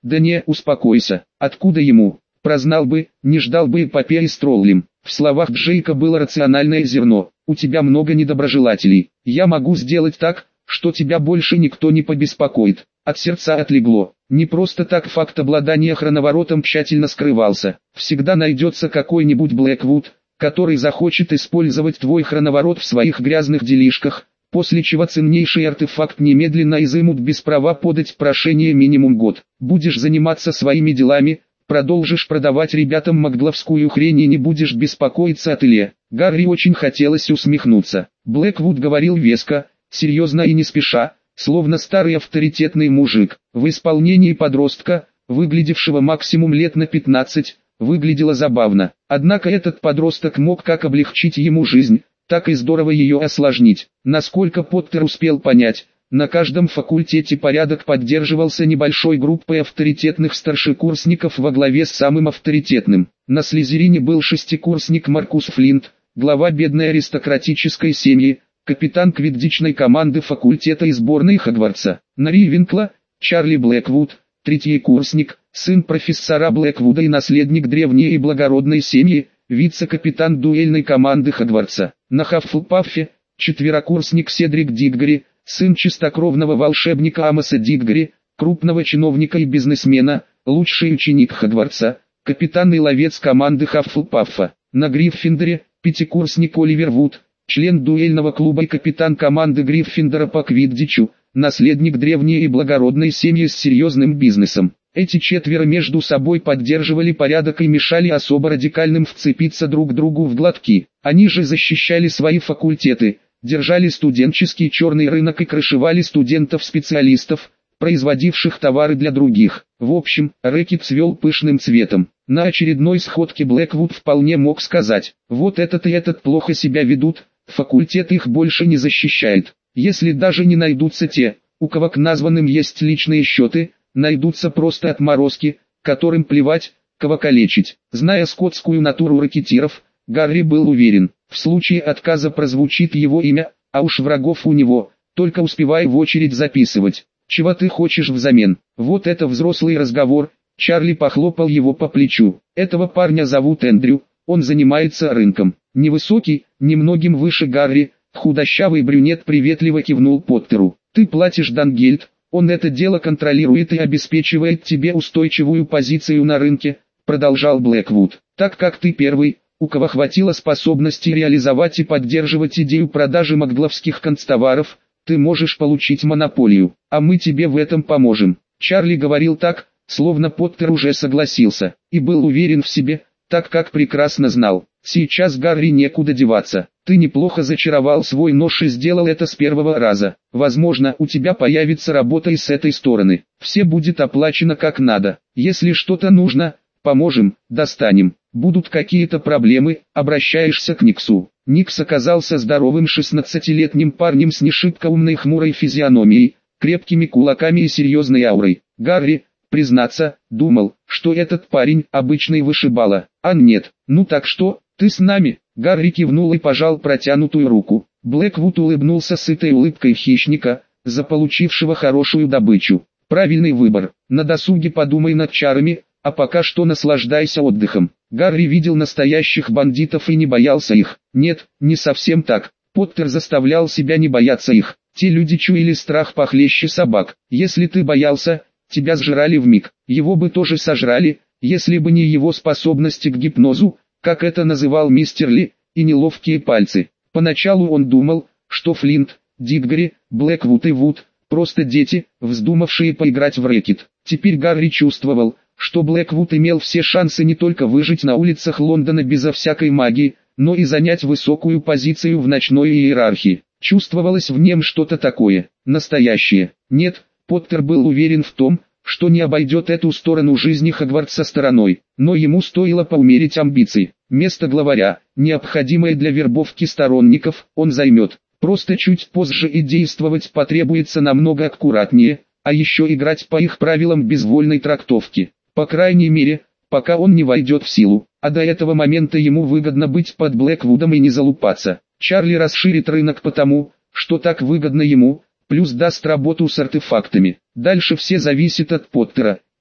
Да не, успокойся, откуда ему? Прознал бы, не ждал бы эпопеи с троллем. В словах Джейка было рациональное зерно. У тебя много недоброжелателей. Я могу сделать так, что тебя больше никто не побеспокоит. От сердца отлегло. Не просто так факт обладания хроноворотом тщательно скрывался. Всегда найдется какой-нибудь Блэквуд, который захочет использовать твой хроноворот в своих грязных делишках, после чего ценнейший артефакт немедленно изымут без права подать прошение минимум год. Будешь заниматься своими делами, продолжишь продавать ребятам макгловскую хрень и не будешь беспокоиться о тыле. Гарри очень хотелось усмехнуться. Блэквуд говорил веско, серьезно и не спеша, словно старый авторитетный мужик. В исполнении подростка, выглядевшего максимум лет на 15, выглядело забавно. Однако этот подросток мог как облегчить ему жизнь, так и здорово ее осложнить. Насколько Поттер успел понять, на каждом факультете порядок поддерживался небольшой группой авторитетных старшекурсников во главе с самым авторитетным. На Слизерине был шестикурсник Маркус Флинт, глава бедной аристократической семьи, капитан квиддичной команды факультета и сборной Хогвартса. На Ривенкла – Чарли Блэквуд, третьекурсник, сын профессора Блэквуда и наследник древней и благородной семьи, вице-капитан дуэльной команды Хогвартса. На Хаффлпаффе – четверокурсник Седрик Диггори, сын чистокровного волшебника Амоса Диггори, крупного чиновника и бизнесмена, лучший ученик Хогвартса, капитан и ловец команды Хаффлпаффа. На Гриффиндоре – пятикурсник Оливер Вуд, член дуэльного клуба и капитан команды Гриффиндора по квиддичу, наследник древней и благородной семьи с серьезным бизнесом. Эти четверо между собой поддерживали порядок и мешали особо радикальным вцепиться друг другу в глотки. Они же защищали свои факультеты, держали студенческий черный рынок и крышевали студентов-специалистов, производивших товары для других. В общем, рэкет цвел пышным цветом. На очередной сходке Блэквуд вполне мог сказать: вот этот и этот плохо себя ведут, факультет их больше не защищает. Если даже не найдутся те, у кого к названным есть личные счеты, найдутся просто отморозки, которым плевать, кого калечить. Зная скотскую натуру ракетиров, Гарри был уверен, в случае отказа прозвучит его имя, а уж врагов у него, только успевай в очередь записывать. Чего ты хочешь взамен? Вот это взрослый разговор. Чарли похлопал его по плечу. Этого парня зовут Эндрю, он занимается рынком. Невысокий, немногим выше Гарри, худощавый брюнет приветливо кивнул Поттеру. Ты платишь Дангельд, он это дело контролирует и обеспечивает тебе устойчивую позицию на рынке, продолжал Блэквуд. Так как ты первый, у кого хватило способности реализовать и поддерживать идею продажи макгловских канцтоваров, ты можешь получить монополию, а мы тебе в этом поможем. Чарли говорил так, словно Поттер уже согласился, и был уверен в себе, так как прекрасно знал, сейчас Гарри некуда деваться. Ты неплохо зачаровал свой нож и сделал это с первого раза. Возможно, у тебя появится работа и с этой стороны. Все будет оплачено как надо. Если что-то нужно, поможем, достанем. Будут какие-то проблемы, обращаешься к Никсу. Никс оказался здоровым 16-летним парнем с не шибко умной хмурой физиономией, крепкими кулаками и серьезной аурой. Гарри, признаться, думал, что этот парень обычный вышибала, а нет. Ну так что, ты с нами? Гарри кивнул и пожал протянутую руку. Блэквуд улыбнулся сытой улыбкой хищника, заполучившего хорошую добычу. Правильный выбор. На досуге подумай над чарами, а пока что наслаждайся отдыхом. Гарри видел настоящих бандитов и не боялся их. Нет, не совсем так. Поттер заставлял себя не бояться их. Те люди чуяли страх похлеще собак. Если ты боялся, тебя сжирали вмиг. Его бы тоже сожрали, если бы не его способности к гипнозу, как это называл мистер Ли, и неловкие пальцы. Поначалу он думал, что Флинт, Диггори, Блэквуд и Вуд – просто дети, вздумавшие поиграть в рэкет. Теперь Гарри чувствовал, что Блэквуд имел все шансы не только выжить на улицах Лондона безо всякой магии, но и занять высокую позицию в ночной иерархии. Чувствовалось в нем что-то такое, настоящее. Нет, Поттер был уверен в том, что не обойдет эту сторону жизни Хогвартса стороной, но ему стоило поумерить амбиции. Место главаря, необходимое для вербовки сторонников, он займет. Просто чуть позже и действовать потребуется намного аккуратнее, а еще играть по их правилам безвольной трактовки. По крайней мере, пока он не войдет в силу, а до этого момента ему выгодно быть под Блэквудом и не залупаться. Чарли расширит рынок потому, что так выгодно ему, плюс даст работу с артефактами. Дальше все зависит от Поттера,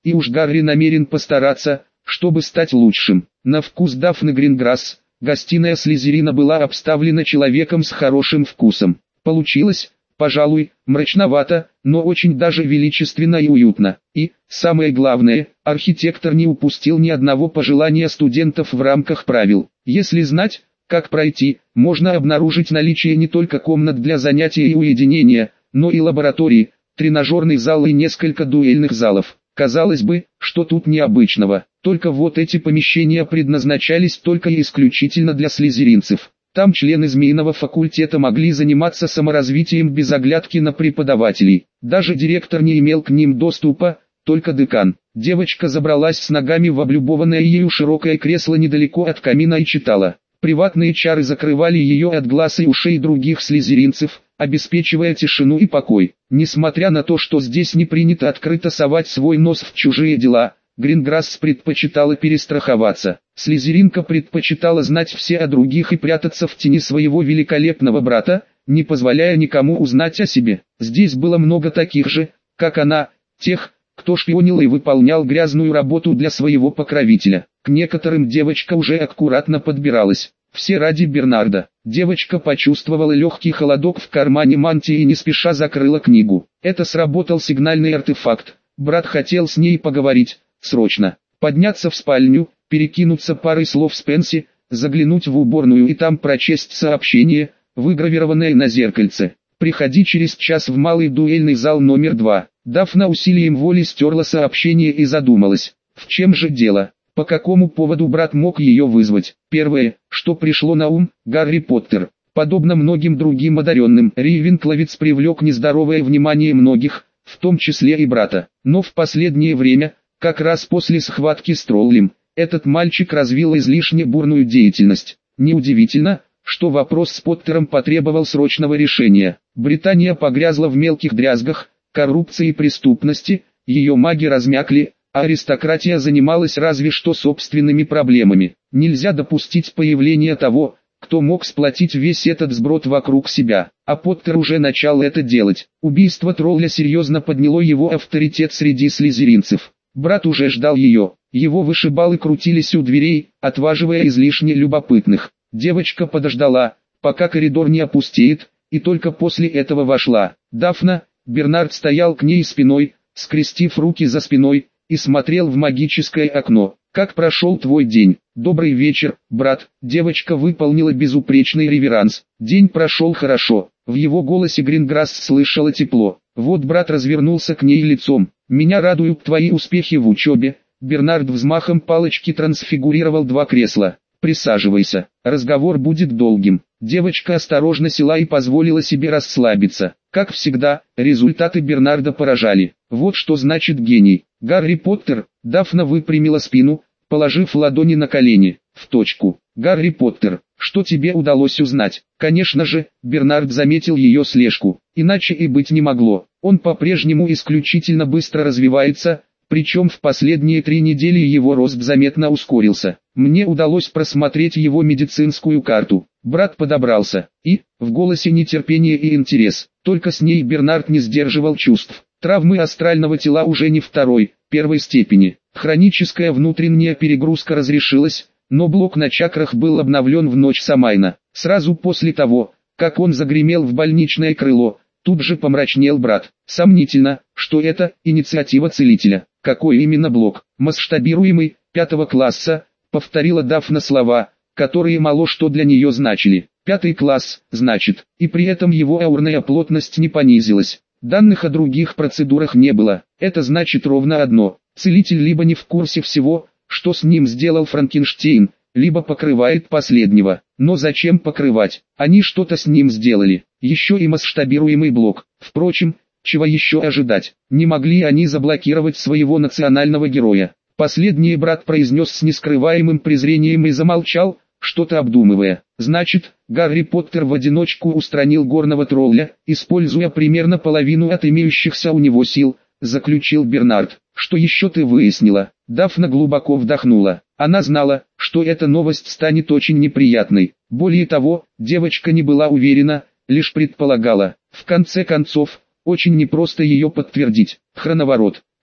и уж Гарри намерен постараться, чтобы стать лучшим. На вкус Дафны Гринграсс, гостиная Слизерина была обставлена человеком с хорошим вкусом. Получилось, пожалуй, мрачновато, но очень даже величественно и уютно. И, самое главное, архитектор не упустил ни одного пожелания студентов в рамках правил. Если знать, как пройти, можно обнаружить наличие не только комнат для занятий и уединения, но и лаборатории, тренажерный зал и несколько дуэльных залов. Казалось бы, что тут необычного, только вот эти помещения предназначались только и исключительно для слизеринцев. Там члены змеиного факультета могли заниматься саморазвитием без оглядки на преподавателей. Даже директор не имел к ним доступа, только декан. Девочка забралась с ногами в облюбованное ею широкое кресло недалеко от камина и читала. Приватные чары закрывали ее от глаз и ушей других слизеринцев, обеспечивая тишину и покой. Несмотря на то, что здесь не принято открыто совать свой нос в чужие дела, Гринграсс предпочитала перестраховаться. Слизеринка предпочитала знать все о других и прятаться в тени своего великолепного брата, не позволяя никому узнать о себе. Здесь было много таких же, как она, тех, кто шпионил и выполнял грязную работу для своего покровителя. К некоторым девочка уже аккуратно подбиралась. Все ради Бернарда. Девочка почувствовала легкий холодок в кармане мантии и не спеша закрыла книгу. Это сработал сигнальный артефакт. Брат хотел с ней поговорить, срочно. Подняться в спальню, перекинуться парой слов с Пенси, заглянуть в уборную и там прочесть сообщение, выгравированное на зеркальце. «Приходи через час в малый дуэльный зал номер 2. Дафна усилием воли стерла сообщение и задумалась. В чем же дело? По какому поводу брат мог ее вызвать? Первое, что пришло на ум, Гарри Поттер. Подобно многим другим одаренным, Рейвенкловец привлек нездоровое внимание многих, в том числе и брата. Но в последнее время, как раз после схватки с Троллем, этот мальчик развил излишне бурную деятельность. Неудивительно, что вопрос с Поттером потребовал срочного решения. Британия погрязла в мелких дрязгах, коррупции и преступности, ее маги размякли, а аристократия занималась разве что собственными проблемами. Нельзя допустить появления того, кто мог сплотить весь этот сброд вокруг себя. А Поттер уже начал это делать. Убийство Тролля серьезно подняло его авторитет среди слизеринцев. Брат уже ждал ее. Его вышибалы крутились у дверей, отваживая излишне любопытных. Девочка подождала, пока коридор не опустеет, и только после этого вошла. Дафна. Бернард стоял к ней спиной, скрестив руки за спиной, и смотрел в магическое окно. «Как прошел твой день?» «Добрый вечер, брат». Девочка выполнила безупречный реверанс. «День прошел хорошо». В его голосе Гринграсс слышала тепло. Вот брат развернулся к ней лицом. «Меня радуют твои успехи в учебе». Бернард взмахом палочки трансфигурировал 2 кресла. «Присаживайся, разговор будет долгим». Девочка осторожно села и позволила себе расслабиться. Как всегда, результаты Бернарда поражали. Вот что значит гений. «Гарри Поттер», Дафна выпрямила спину, положив ладони на колени. «В точку. Гарри Поттер, что тебе удалось узнать?» Конечно же, Бернард заметил ее слежку. Иначе и быть не могло. Он по-прежнему исключительно быстро развивается, причем в последние 3 недели его рост заметно ускорился. Мне удалось просмотреть его медицинскую карту. Брат подобрался, и, в голосе нетерпение и интерес, только с ней Бернард не сдерживал чувств. Травмы астрального тела уже не 2-й, 1-й степени. Хроническая внутренняя перегрузка разрешилась, но блок на чакрах был обновлен в ночь Самайна. Сразу после того, как он загремел в больничное крыло, тут же помрачнел брат. Сомнительно, что это инициатива целителя. Какой именно блок? Масштабируемый, 5-го класса, повторила Дафна слова, которые мало что для нее значили. 5-й класс, значит, и при этом его аурная плотность не понизилась. Данных о других процедурах не было. Это значит ровно одно. Целитель либо не в курсе всего, что с ним сделал Франкенштейн, либо покрывает последнего. Но зачем покрывать? Они что-то с ним сделали. Еще и масштабируемый блок. Впрочем, чего еще ожидать? Не могли они заблокировать своего национального героя. Последний брат произнес с нескрываемым презрением и замолчал, что-то обдумывая. Значит, Гарри Поттер в одиночку устранил горного тролля, используя примерно половину от имеющихся у него сил, заключил Бернард. Что еще ты выяснила? Дафна глубоко вдохнула. Она знала, что эта новость станет очень неприятной. Более того, девочка не была уверена, лишь предполагала. В конце концов, очень непросто ее подтвердить. Хроноворот.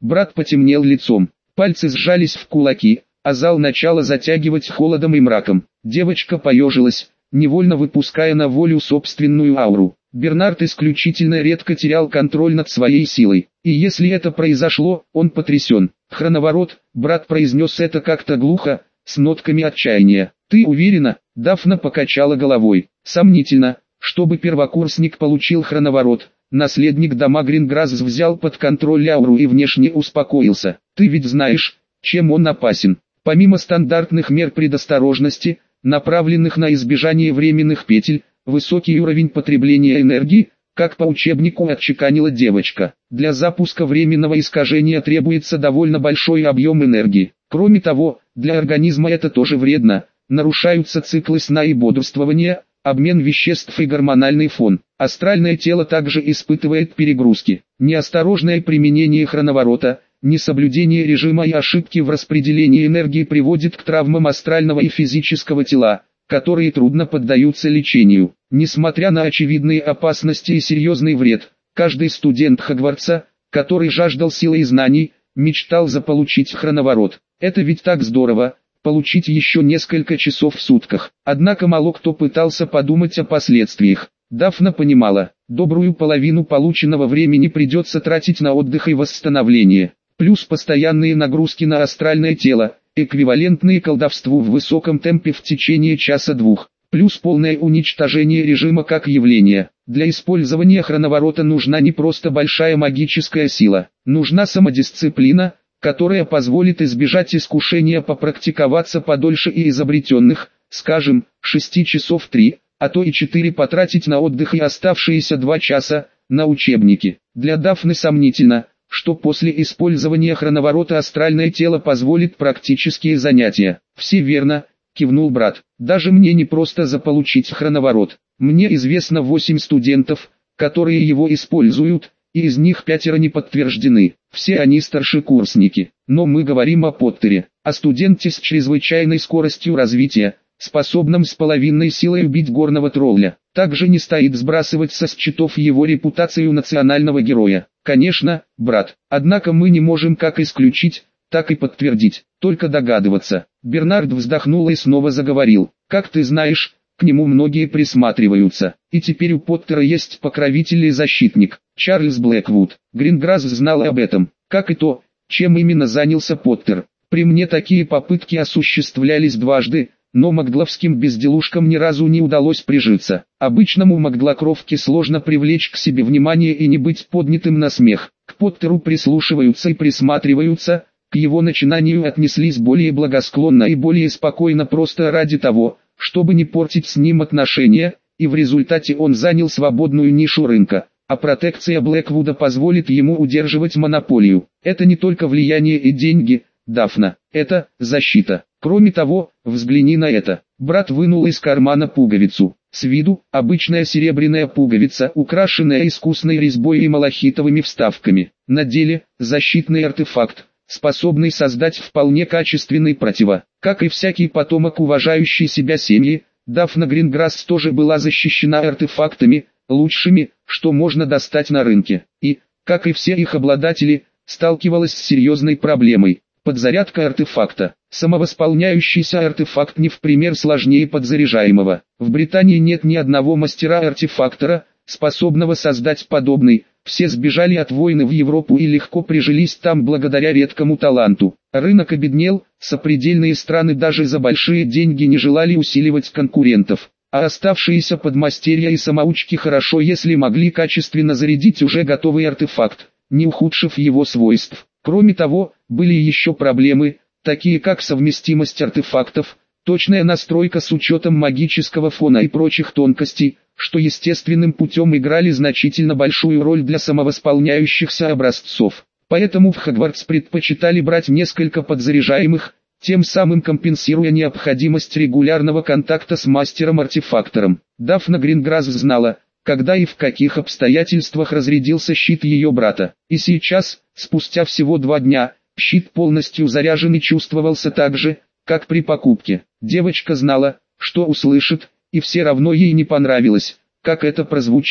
Брат потемнел лицом, пальцы сжались в кулаки, а зал начало затягивать холодом и мраком. Девочка поежилась, невольно выпуская на волю собственную ауру. Бернард исключительно редко терял контроль над своей силой, и если это произошло, он потрясен. «Хроноворот», брат произнес это как-то глухо, с нотками отчаяния. «Ты уверена?» Дафна покачала головой. «Сомнительно, чтобы первокурсник получил хроноворот». Наследник дома Гринграсс взял под контроль ауру и внешне успокоился. «Ты ведь знаешь, чем он опасен. Помимо стандартных мер предосторожности, направленных на избежание временных петель, высокий уровень потребления энергии, как по учебнику отчеканила девочка. Для запуска временного искажения требуется довольно большой объем энергии. Кроме того, для организма это тоже вредно. Нарушаются циклы сна и бодрствования, обмен веществ и гормональный фон. Астральное тело также испытывает перегрузки. Неосторожное применение хроноворота, несоблюдение режима и ошибки в распределении энергии приводит к травмам астрального и физического тела, которые трудно поддаются лечению. Несмотря на очевидные опасности и серьезный вред, каждый студент Хогвартса, который жаждал силы и знаний, мечтал заполучить хроноворот. Это ведь так здорово, получить еще несколько часов в сутках. Однако мало кто пытался подумать о последствиях. Дафна понимала, добрую половину полученного времени придется тратить на отдых и восстановление, плюс постоянные нагрузки на астральное тело, эквивалентные колдовству в высоком темпе в течение часа-двух, плюс полное уничтожение режима как явления. Для использования хроноворота нужна не просто большая магическая сила, нужна самодисциплина, которая позволит избежать искушения попрактиковаться подольше и изобретенных, скажем, 6 часов 3, а то и 4 потратить на отдых и оставшиеся 2 часа на учебники. Для Дафны сомнительно, что после использования хроноворота астральное тело позволит практические занятия. «Все верно», — кивнул брат. «Даже мне не просто заполучить хроноворот. Мне известно 8 студентов, которые его используют, и из них 5 не подтверждены. Все они старшекурсники. Но мы говорим о Поттере, о студенте с чрезвычайной скоростью развития, способном с половинной силой убить горного тролля. Также не стоит сбрасывать со счетов его репутацию национального героя. Конечно, брат, однако мы не можем как исключить, так и подтвердить, только догадываться». Бернард вздохнул и снова заговорил. «Как ты знаешь, к нему многие присматриваются, и теперь у Поттера есть покровитель и защитник, Чарльз Блэквуд». Гринграсс знал об этом, как и то, чем именно занялся Поттер. «При мне такие попытки осуществлялись дважды, но магловским безделушкам ни разу не удалось прижиться. Обычному маглокровке сложно привлечь к себе внимание и не быть поднятым на смех. К Поттеру прислушиваются и присматриваются, к его начинанию отнеслись более благосклонно и более спокойно просто ради того, чтобы не портить с ним отношения, и в результате он занял свободную нишу рынка, а протекция Блэквуда позволит ему удерживать монополию. Это не только влияние и деньги, Дафна, это защита. Кроме того, взгляни на это». Брат вынул из кармана пуговицу. С виду обычная серебряная пуговица, украшенная искусной резьбой и малахитовыми вставками. На деле защитный артефакт, способный создать вполне качественный Как и всякий потомок уважающей себя семьи, Дафна Гринграсс тоже была защищена артефактами, лучшими, что можно достать на рынке. И, как и все их обладатели, сталкивалась с серьезной проблемой. Подзарядка артефакта. Самовосполняющийся артефакт не в пример сложнее подзаряжаемого. В Британии нет ни одного мастера-артефактора, способного создать подобный. Все сбежали от войны в Европу и легко прижились там благодаря редкому таланту. Рынок обеднел, сопредельные страны даже за большие деньги не желали усиливать конкурентов. А оставшиеся подмастерья и самоучки хорошо, если могли качественно зарядить уже готовый артефакт, не ухудшив его свойств. Кроме того, были еще проблемы, такие как совместимость артефактов, точная настройка с учетом магического фона и прочих тонкостей, что естественным путем играли значительно большую роль для самовосполняющихся образцов. Поэтому в Хогвартс предпочитали брать несколько подзаряжаемых, тем самым компенсируя необходимость регулярного контакта с мастером-артефактором. Дафна Гринграсс знала, когда и в каких обстоятельствах разрядился щит ее брата. И сейчас, спустя всего 2 дня, щит полностью заряжен и чувствовался так же, как при покупке. Девочка знала, что услышит, и все равно ей не понравилось, как это прозвучало.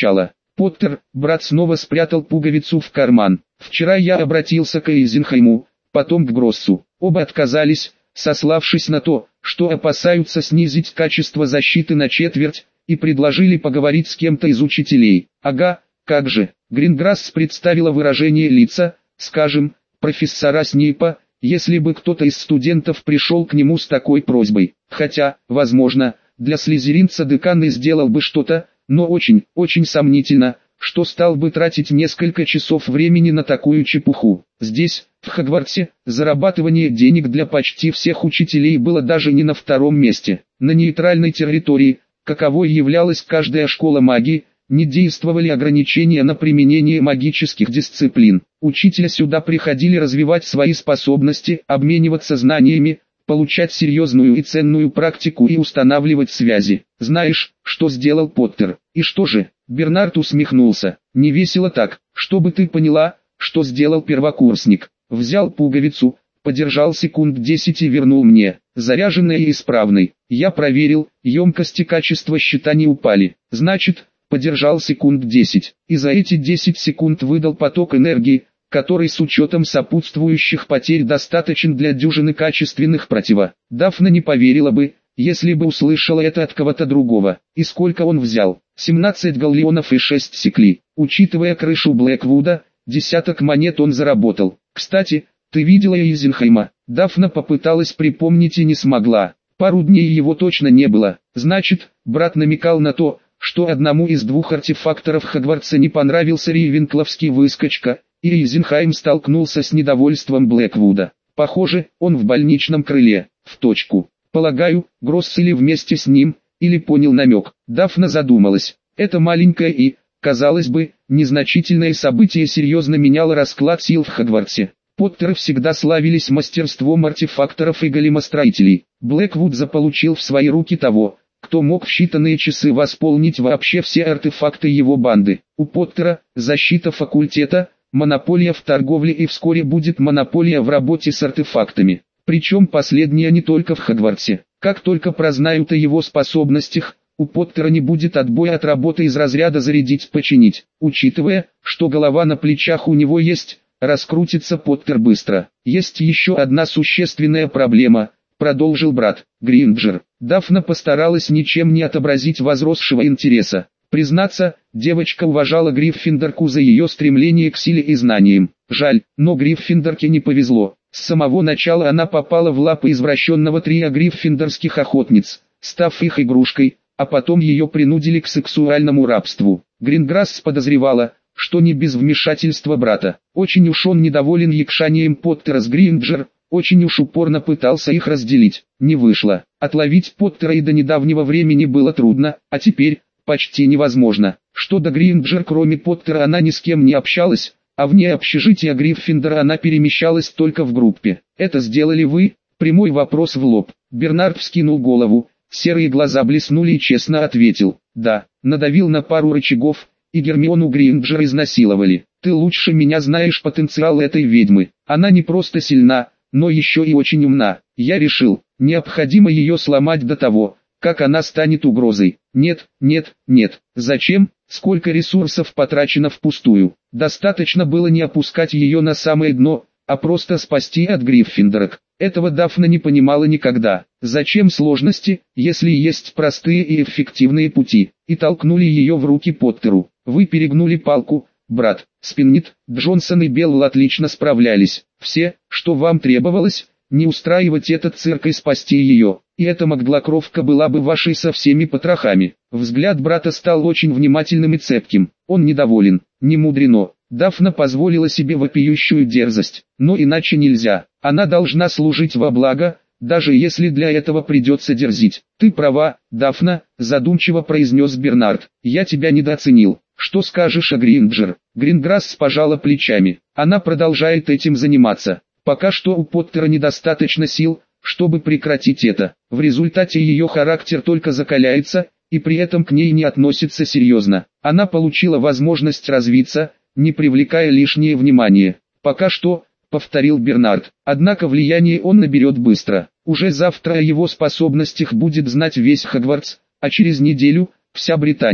Поттер, брат снова спрятал пуговицу в карман. Вчера я обратился к Эйзенхайму, потом к Гроссу. Оба отказались, сославшись на то, что опасаются снизить качество защиты на четверть, и предложили поговорить с кем-то из учителей. Ага, как же. Гринграсс представила выражение лица, скажем, профессора Снейпа, если бы кто-то из студентов пришел к нему с такой просьбой. Хотя, возможно, для слизеринца декан и сделал бы что-то, но очень, очень сомнительно, что стал бы тратить несколько часов времени на такую чепуху. Здесь, в Хогвартсе, зарабатывание денег для почти всех учителей было даже не на втором месте. На нейтральной территории, каковой являлась каждая школа магии, не действовали ограничения на применение магических дисциплин. Учителя сюда приходили развивать свои способности, обмениваться знаниями, получать серьезную и ценную практику и устанавливать связи. Знаешь, что сделал Поттер? И что же? Бернард усмехнулся. Не весело так, чтобы ты поняла, что сделал первокурсник. Взял пуговицу, подержал секунд 10 и вернул мне, заряженной и исправной. Я проверил, емкость и качество щита не упали. Значит, подержал секунд 10, и за эти 10 секунд выдал поток энергии, который с учетом сопутствующих потерь достаточен для дюжины качественных протива. Дафна не поверила бы, если бы услышала это от кого-то другого. И сколько он взял? 17 галлеонов и 6 секли. Учитывая крышу Блэквуда, десяток монет он заработал. Кстати, ты видела Эйзенхайма? Дафна попыталась припомнить и не смогла. Пару дней его точно не было. Значит, брат намекал на то, что одному из двух артефакторов Хогвартса не понравился рейвенкловский выскочка, и Эйзенхайм столкнулся с недовольством Блэквуда. Похоже, он в больничном крыле, в точку. Полагаю, Гросс или вместе с ним, или понял намек. Дафна задумалась. Это маленькое и, казалось бы, незначительное событие серьезно меняло расклад сил в Хогвартсе. Поттеры всегда славились мастерством артефакторов и големостроителей. Блэквуд заполучил в свои руки того, кто мог в считанные часы восполнить вообще все артефакты его банды. У Поттера защита факультета, монополия в торговле и вскоре будет монополия в работе с артефактами. Причем последняя не только в Хогвартсе. Как только прознают о его способностях, у Поттера не будет отбоя от работы из разряда зарядить-починить. Учитывая, что голова на плечах у него есть, раскрутится Поттер быстро. Есть еще одна существенная проблема, продолжил брат, Гринджер. Дафна постаралась ничем не отобразить возросшего интереса. Признаться, девочка уважала Гриффиндорку за ее стремление к силе и знаниям. Жаль, но Гриффиндорке не повезло. С самого начала она попала в лапы извращенного трио гриффиндорских охотниц, став их игрушкой, а потом ее принудили к сексуальному рабству. Гринграсс подозревала, что не без вмешательства брата. Очень уж он недоволен якшанием Поттера с Гринджер, очень уж упорно пытался их разделить. Не вышло. Отловить Поттера и до недавнего времени было трудно, а теперь почти невозможно. Что до Гринджер, кроме Поттера она ни с кем не общалась, а вне общежития Гриффиндора она перемещалась только в группе. Это сделали вы? Прямой вопрос в лоб. Бернард вскинул голову, серые глаза блеснули и честно ответил. Да, надавил на пару рычагов, и Гермиону Гринджер изнасиловали. Ты лучше меня знаешь потенциал этой ведьмы. Она не просто сильна, но еще и очень умна. Я решил, необходимо ее сломать до того, как она станет угрозой. Нет, нет, нет. Зачем? Сколько ресурсов потрачено впустую. Достаточно было не опускать ее на самое дно, а просто спасти от Гриффиндорок. Этого Дафна не понимала никогда. Зачем сложности, если есть простые и эффективные пути? И толкнули ее в руки Поттеру. Вы перегнули палку, брат. Спиннит, Джонсон и Белл отлично справлялись. Все, что вам требовалось, не устраивать этот цирк и спасти ее. И эта Магдлакровка была бы вашей со всеми потрохами. Взгляд брата стал очень внимательным и цепким. Он недоволен, не мудрено. Дафна позволила себе вопиющую дерзость. Но иначе нельзя. Она должна служить во благо, даже если для этого придется дерзить. Ты права, Дафна, задумчиво произнес Бернард. Я тебя недооценил. Что скажешь о Гринджер? Гринграсс пожала плечами. Она продолжает этим заниматься. Пока что у Поттера недостаточно сил, чтобы прекратить это. В результате ее характер только закаляется, и при этом к ней не относится серьезно. Она получила возможность развиться, не привлекая лишнее внимание. Пока что, повторил Бернард. Однако влияние он наберет быстро. Уже завтра о его способностях будет знать весь Хогвартс, а через неделю – вся Британия.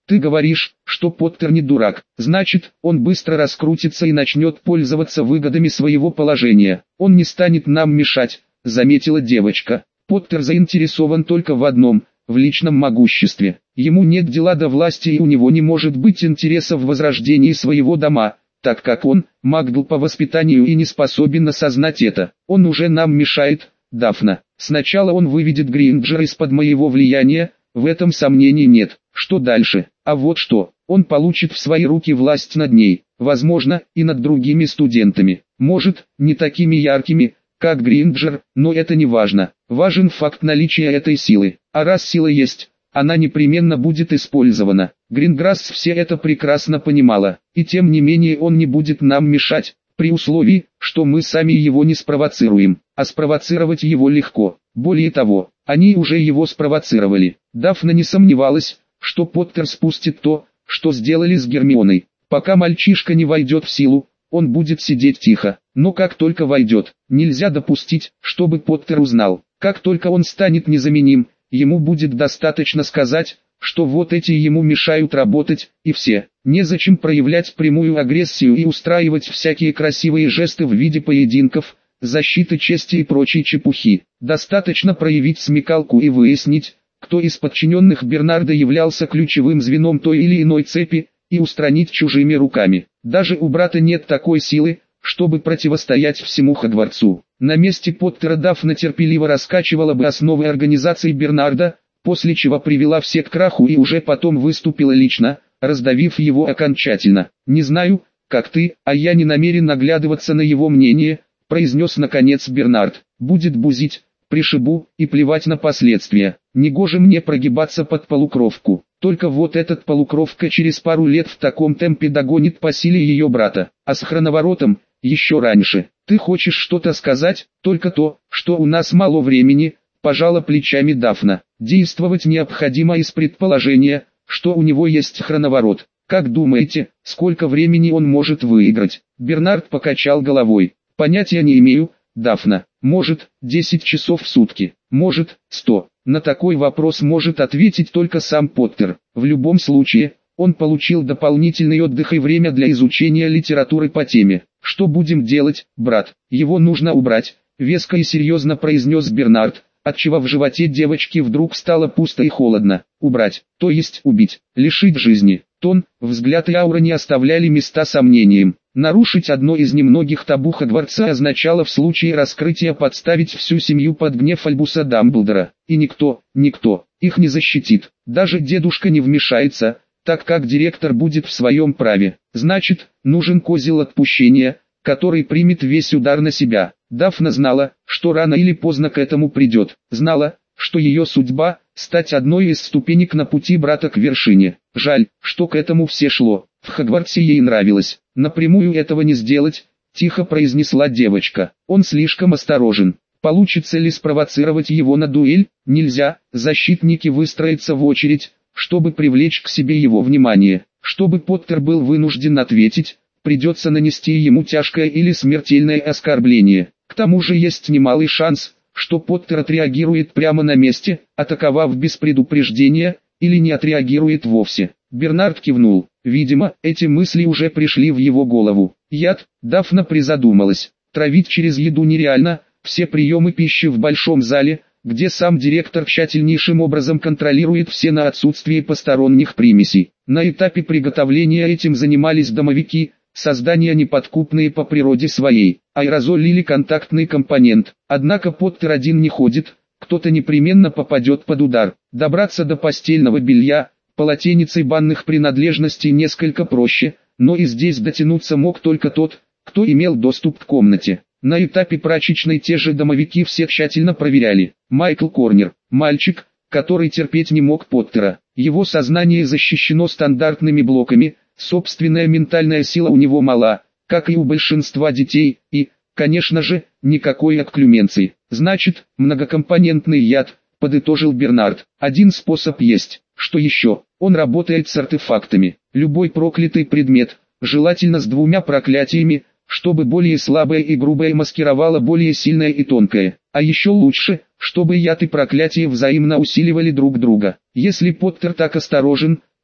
Ты говоришь, что Поттер не дурак, значит, он быстро раскрутится и начнет пользоваться выгодами своего положения. Он не станет нам мешать, заметила девочка. Поттер заинтересован только в одном – в личном могуществе. Ему нет дела до власти и у него не может быть интереса в возрождении своего дома, так как он – Магл по воспитанию и не способен осознать это. Он уже нам мешает, Дафна. Сначала он выведет Гринджера из-под моего влияния, в этом сомнений нет. Что дальше? А вот что, он получит в свои руки власть над ней, возможно, и над другими студентами. Может, не такими яркими, как Гринджер, но это не важно. Важен факт наличия этой силы. А раз сила есть, она непременно будет использована. Гринграсс все это прекрасно понимала, и тем не менее он не будет нам мешать, при условии, что мы сами его не спровоцируем. А спровоцировать его легко. Более того, они уже его спровоцировали. Дафна не сомневалась, что Поттер спустит то, что сделали с Гермионой. Пока мальчишка не войдет в силу, он будет сидеть тихо. Но как только войдет, нельзя допустить, чтобы Поттер узнал. Как только он станет незаменим, ему будет достаточно сказать, что вот эти ему мешают работать, и все. Незачем проявлять прямую агрессию и устраивать всякие красивые жесты в виде поединков, защиты чести и прочей чепухи. Достаточно проявить смекалку и выяснить, кто из подчиненных Бернарда являлся ключевым звеном той или иной цепи, и устранить чужими руками. Даже у брата нет такой силы, чтобы противостоять всему Хогвартсу. На месте Поттера Дафна терпеливо раскачивала бы основы организации Бернарда, после чего привела всех к краху и уже потом выступила лично, раздавив его окончательно. «Не знаю, как ты, а я не намерен наглядываться на его мнение», произнес наконец Бернард. «Будет бузить, пришибу, и плевать на последствия. Негоже мне прогибаться под полукровку. Только вот этот полукровка через пару лет в таком темпе догонит по силе ее брата, а с хроноворотом еще раньше. Ты хочешь что-то сказать? Только то, что у нас мало времени», пожала плечами Дафна. «Действовать необходимо из предположения, что у него есть хроноворот. Как думаете, сколько времени он может выиграть?» Бернард покачал головой. «Понятия не имею, Дафна. Может, 10 часов в сутки. Может, 100. На такой вопрос может ответить только сам Поттер. В любом случае, он получил дополнительный отдых и время для изучения литературы по теме. «Что будем делать, брат? Его нужно убрать», веско и серьезно произнес Бернард, отчего в животе девочки вдруг стало пусто и холодно. «Убрать, то есть убить, лишить жизни». Тон, взгляд и аура не оставляли места сомнениям. Нарушить одно из немногих табу Хогвартса означало в случае раскрытия подставить всю семью под гнев Альбуса Дамблдора. И никто их не защитит. Даже дедушка не вмешается, так как директор будет в своем праве. Значит, нужен козел отпущения, который примет весь удар на себя. Дафна знала, что рано или поздно к этому придет. Знала, что ее судьба – стать одной из ступенек на пути брата к вершине. Жаль, что к этому все шло. В Хогвартсе ей нравилось. «Напрямую этого не сделать», – тихо произнесла девочка. «Он слишком осторожен. Получится ли спровоцировать его на дуэль? Нельзя». Защитники выстроятся в очередь, чтобы привлечь к себе его внимание. Чтобы Поттер был вынужден ответить, придется нанести ему тяжкое или смертельное оскорбление. К тому же есть немалый шанс, что Поттер отреагирует прямо на месте, атаковав без предупреждения, или не отреагирует вовсе. Бернард кивнул. Видимо, эти мысли уже пришли в его голову. Яд, Дафна призадумалась. Травить через еду нереально, все приемы пищи в большом зале, где сам директор тщательнейшим образом контролирует все на отсутствие посторонних примесей. На этапе приготовления этим занимались домовики, создания неподкупные по природе своей. Аэрозоль или контактный компонент. Однако Поттер один не ходит, кто-то непременно попадет под удар. Добраться до постельного белья, полотенец и банных принадлежностей несколько проще, но и здесь дотянуться мог только тот, кто имел доступ к комнате. На этапе прачечной те же домовики все тщательно проверяли. Майкл Корнер, мальчик, который терпеть не мог Поттера. Его сознание защищено стандартными блоками, собственная ментальная сила у него мала, как и у большинства детей, и, конечно же, никакой окклюменции. Значит, многокомпонентный яд, подытожил Бернард. Один способ есть. Что еще? Он работает с артефактами. Любой проклятый предмет, желательно с двумя проклятиями, чтобы более слабое и грубое маскировало более сильное и тонкое. А еще лучше, чтобы яд и проклятие взаимно усиливали друг друга. Если Поттер так осторожен,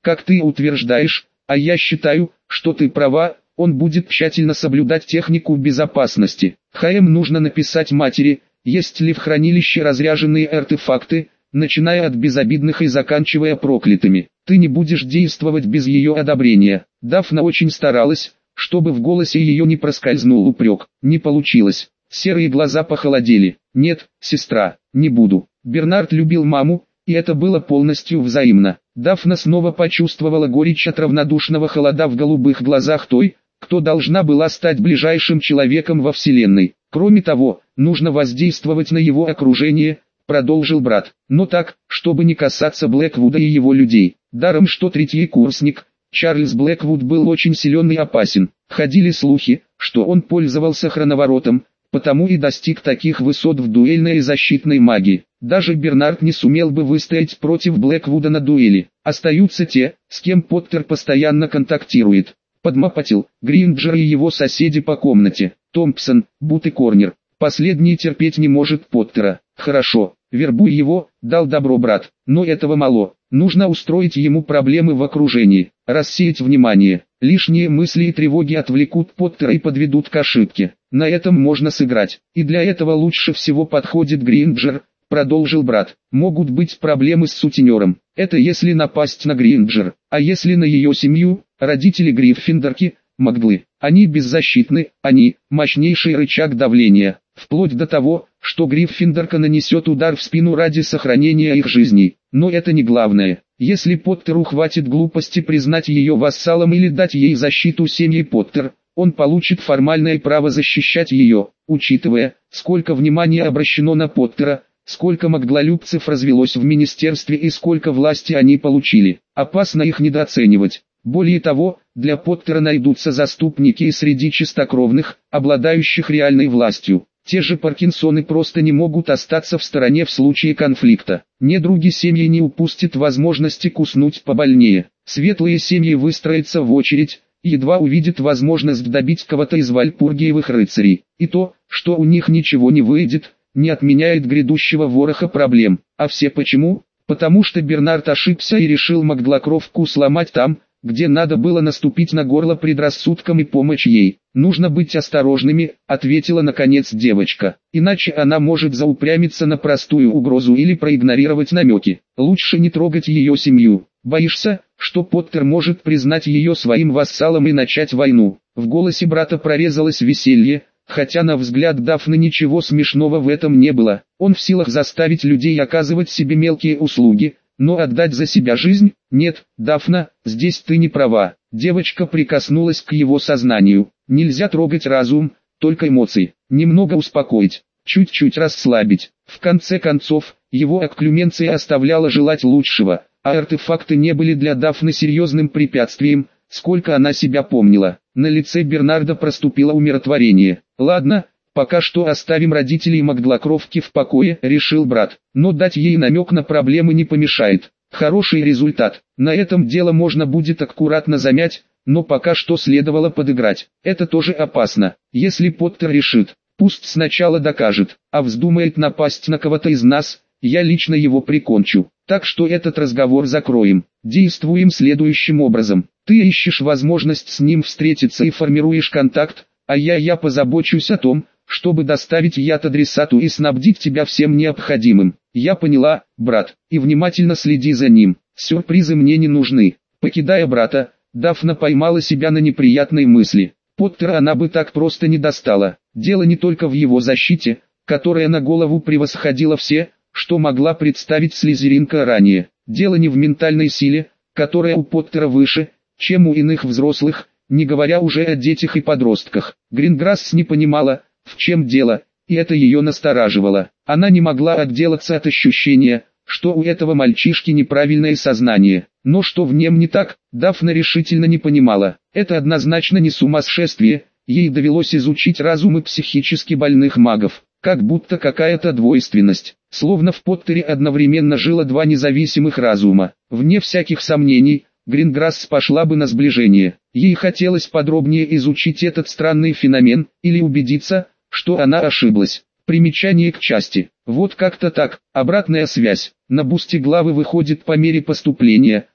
как ты утверждаешь, а я считаю, что ты права, он будет тщательно соблюдать технику безопасности. ХМ нужно написать матери, есть ли в хранилище разряженные артефакты, начиная от безобидных и заканчивая проклятыми. Ты не будешь действовать без ее одобрения. Дафна очень старалась, чтобы в голосе ее не проскользнул упрек. Не получилось. Серые глаза похолодели. Нет, сестра, не буду. Бернард любил маму, и это было полностью взаимно. Дафна снова почувствовала горечь от равнодушного холода в голубых глазах той, кто должна была стать ближайшим человеком во Вселенной. Кроме того, нужно воздействовать на его окружение, продолжил брат, но так, чтобы не касаться Блэквуда и его людей. Даром что третий курсник, Чарльз Блэквуд был очень силен и опасен. Ходили слухи, что он пользовался хроноворотом, потому и достиг таких высот в дуэльной и защитной магии. Даже Бернард не сумел бы выстоять против Блэквуда на дуэли. Остаются те, с кем Поттер постоянно контактирует. Подмапатил, Гринджер и его соседи по комнате, Томпсон, Бут и Корнер. Последний терпеть не может Поттера. Хорошо, вербуй его, дал добро брат, но этого мало. Нужно устроить ему проблемы в окружении, рассеять внимание. Лишние мысли и тревоги отвлекут Поттера и подведут к ошибке. На этом можно сыграть, и для этого лучше всего подходит Гринджер, продолжил брат. Могут быть проблемы с сутенером. Это если напасть на Гринджер, а если на ее семью, родители Гриффиндорки, Маглы. Они беззащитны, они – мощнейший рычаг давления, вплоть до того, что Гриффиндорка нанесет удар в спину ради сохранения их жизней. Но это не главное. Если Поттеру хватит глупости признать ее вассалом или дать ей защиту семьи Поттер, он получит формальное право защищать ее, учитывая, сколько внимания обращено на Поттера, сколько маглолюбцев развелось в министерстве и сколько власти они получили. Опасно их недооценивать. Более того, для Поттера найдутся заступники и среди чистокровных, обладающих реальной властью. Те же Паркинсоны просто не могут остаться в стороне в случае конфликта. Недруги семьи не упустят возможности куснуть побольнее. Светлые семьи выстроятся в очередь, едва увидят возможность добить кого-то из вальпургиевых рыцарей. И то, что у них ничего не выйдет, не отменяет грядущего вороха проблем. А все почему? Потому что Бернард ошибся и решил Маглокровку сломать там, где надо было наступить на горло предрассудкам и помочь ей. «Нужно быть осторожными», — ответила наконец девочка. «Иначе она может заупрямиться на простую угрозу или проигнорировать намеки. Лучше не трогать ее семью. Боишься, что Поттер может признать ее своим вассалом и начать войну?» В голосе брата прорезалось веселье, хотя на взгляд Дафны ничего смешного в этом не было. Он в силах заставить людей оказывать себе мелкие услуги, но отдать за себя жизнь? Нет, Дафна, здесь ты не права. Девочка прикоснулась к его сознанию. Нельзя трогать разум, только эмоции. Немного успокоить, чуть-чуть расслабить. В конце концов, его окклюменция оставляла желать лучшего, а артефакты не были для Дафны серьезным препятствием, сколько она себя помнила. На лице Бернарда проступило умиротворение. Ладно, пока что оставим родителей Маглокровки в покое, решил брат, но дать ей намек на проблемы не помешает. Хороший результат. На этом дело можно будет аккуратно замять, но пока что следовало подыграть. Это тоже опасно. Если Поттер решит, пусть сначала докажет, а вздумает напасть на кого-то из нас, я лично его прикончу. Так что этот разговор закроем. Действуем следующим образом. Ты ищешь возможность с ним встретиться и формируешь контакт, а я позабочусь о том, чтобы доставить яд адресату и снабдить тебя всем необходимым. Я поняла, брат, и внимательно следи за ним. Сюрпризы мне не нужны. Покидая брата, Дафна поймала себя на неприятной мысли. Поттера она бы так просто не достала. Дело не только в его защите, которая на голову превосходила все, что могла представить слизеринка ранее. Дело не в ментальной силе, которая у Поттера выше, чем у иных взрослых, не говоря уже о детях и подростках. Гринграсс не понимала, в чем дело, и это ее настораживало. Она не могла отделаться от ощущения, что у этого мальчишки неправильное сознание. Но что в нем не так, Дафна решительно не понимала. Это однозначно не сумасшествие, ей довелось изучить разумы психически больных магов. Как будто какая-то двойственность, словно в Поттере одновременно жило два независимых разума. Вне всяких сомнений, Гринграсс пошла бы на сближение. Ей хотелось подробнее изучить этот странный феномен, или убедиться, что она ошиблась. Примечание к части. Вот как-то так, обратная связь. На бусте главы выходит по мере поступления,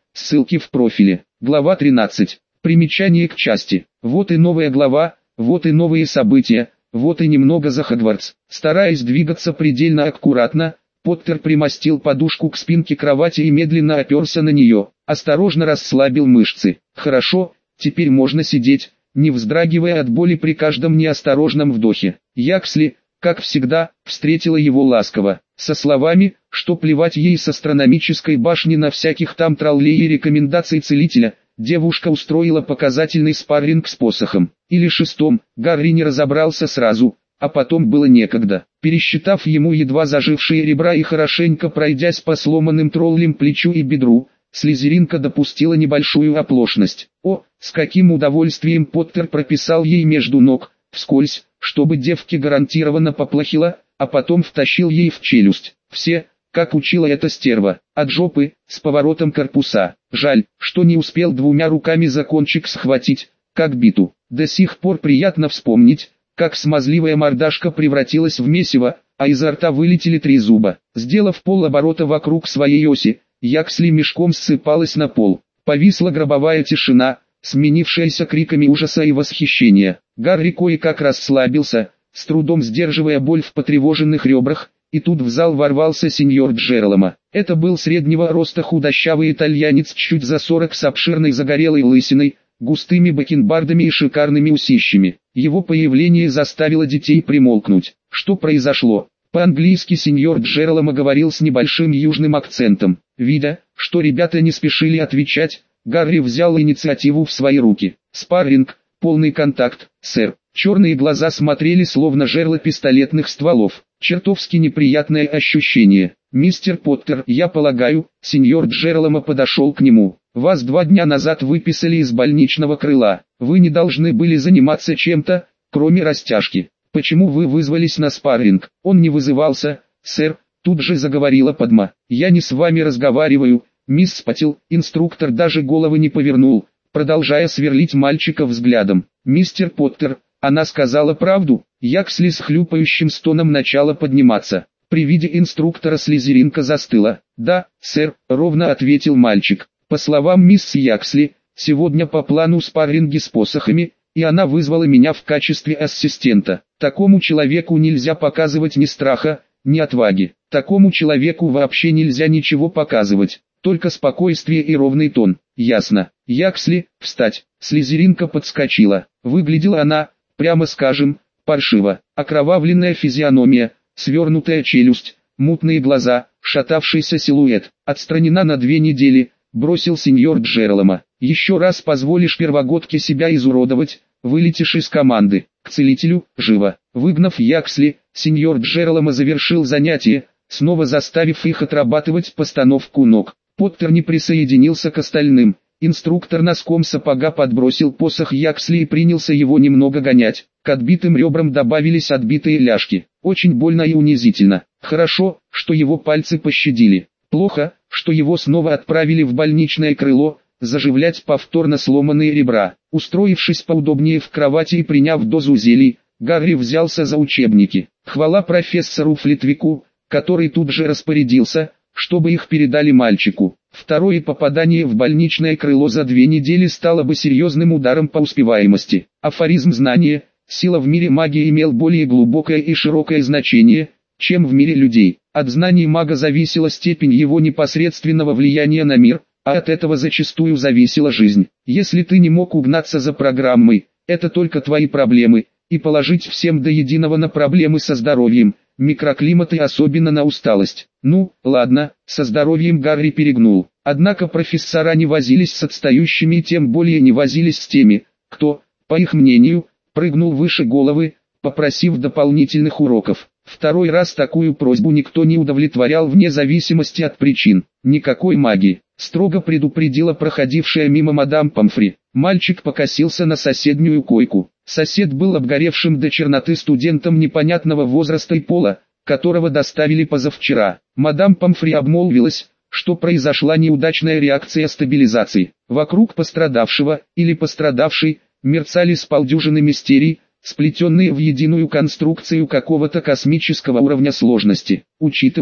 ссылки в профиле. Глава 13. Примечание к части. Вот и новая глава, вот и новые события, вот и немного за Хогвартс. Стараясь двигаться предельно аккуратно, Поттер примостил подушку к спинке кровати и медленно оперся на нее. Осторожно расслабил мышцы. Хорошо, теперь можно сидеть, не вздрагивая от боли при каждом неосторожном вдохе. Яксли, как всегда, встретила его ласково, со словами, что плевать ей с астрономической башни на всяких там троллей и рекомендаций целителя. Девушка устроила показательный спарринг с посохом. Или шестом, Гарри не разобрался сразу, а потом было некогда. Пересчитав ему едва зажившие ребра и хорошенько пройдясь по сломанным троллям плечу и бедру, слизеринка допустила небольшую оплошность. О, с каким удовольствием Поттер прописал ей между ног, вскользь, чтобы девке гарантированно поплохело, а потом втащил ей в челюсть. Все, как учила эта стерва, от жопы, с поворотом корпуса. Жаль, что не успел двумя руками за кончик схватить, как биту. До сих пор приятно вспомнить, как смазливая мордашка превратилась в месиво, а изо рта вылетели 3 зуба. Сделав полоборота вокруг своей оси, Яксли мешком ссыпалась на пол. Повисла гробовая тишина, сменившаяся криками ужаса и восхищения. Гарри кое-как расслабился, с трудом сдерживая боль в потревоженных ребрах, и тут в зал ворвался сеньор Джералома. Это был среднего роста худощавый итальянец чуть за 40 с обширной загорелой лысиной, густыми бакенбардами и шикарными усищами. Его появление заставило детей примолкнуть. Что произошло? По-английски сеньор Джералома говорил с небольшим южным акцентом. Видя, что ребята не спешили отвечать, Гарри взял инициативу в свои руки. Спарринг, полный контакт, сэр. Черные глаза смотрели словно жерла пистолетных стволов. Чертовски неприятное ощущение. Мистер Поттер, я полагаю, сеньор Джералома подошел к нему. Вас 2 дня назад выписали из больничного крыла. Вы не должны были заниматься чем-то, кроме растяжки. Почему вы вызвались на спарринг? Он не вызывался, сэр, тут же заговорила Падма. Я не с вами разговариваю, мисс Спатил. Инструктор даже головы не повернул, продолжая сверлить мальчика взглядом. Мистер Поттер, она сказала правду. Яксли с хлюпающим стоном начала подниматься. При виде инструктора слизеринка застыла. «Да, сэр», — ровно ответил мальчик. «По словам мисс Яксли, сегодня по плану спарринги с посохами, и она вызвала меня в качестве ассистента. Такому человеку нельзя показывать ни страха, ни отваги. Такому человеку вообще нельзя ничего показывать, только спокойствие и ровный тон. Ясно. Яксли, встать». Слизеринка подскочила. Выглядела она, прямо скажем, паршиво. Окровавленная физиономия, свернутая челюсть, мутные глаза, шатавшийся силуэт. Отстранена на 2 недели, бросил сеньор Джералома. Еще раз позволишь первогодке себя изуродовать, вылетишь из команды. К целителю, живо. Выгнав Яксли, сеньор Джералома завершил занятие, снова заставив их отрабатывать постановку ног. Поттер не присоединился к остальным. Инструктор носком сапога подбросил посох Яксли и принялся его немного гонять. К отбитым ребрам добавились отбитые ляжки. Очень больно и унизительно. Хорошо, что его пальцы пощадили. Плохо, что его снова отправили в больничное крыло, заживлять повторно сломанные ребра. Устроившись поудобнее в кровати и приняв дозу зелий, Гарри взялся за учебники. Хвала профессору Флитвику, который тут же распорядился, чтобы их передали мальчику. Второе попадание в больничное крыло за 2 недели стало бы серьезным ударом по успеваемости. Афоризм знания, сила в мире магии имел более глубокое и широкое значение, чем в мире людей. От знаний мага зависела степень его непосредственного влияния на мир, а от этого зачастую зависела жизнь. Если ты не мог угнаться за программой, это только твои проблемы, и положить всем до единого на проблемы со здоровьем, микроклимат и особенно на усталость. Ну, ладно, со здоровьем Гарри перегнул. Однако профессора не возились с отстающими и тем более не возились с теми, кто, по их мнению, прыгнул выше головы, попросив дополнительных уроков. Второй раз такую просьбу никто не удовлетворял вне зависимости от причин. Никакой магии, строго предупредила проходившая мимо мадам Помфри. Мальчик покосился на соседнюю койку. Сосед был обгоревшим до черноты студентом непонятного возраста и пола, которого доставили позавчера. Мадам Помфри обмолвилась, что произошла неудачная реакция стабилизации. Вокруг пострадавшего, или пострадавшей, мерцали с полдюжины мистерий, сплетенные в единую конструкцию какого-то космического уровня сложности. Учитывая,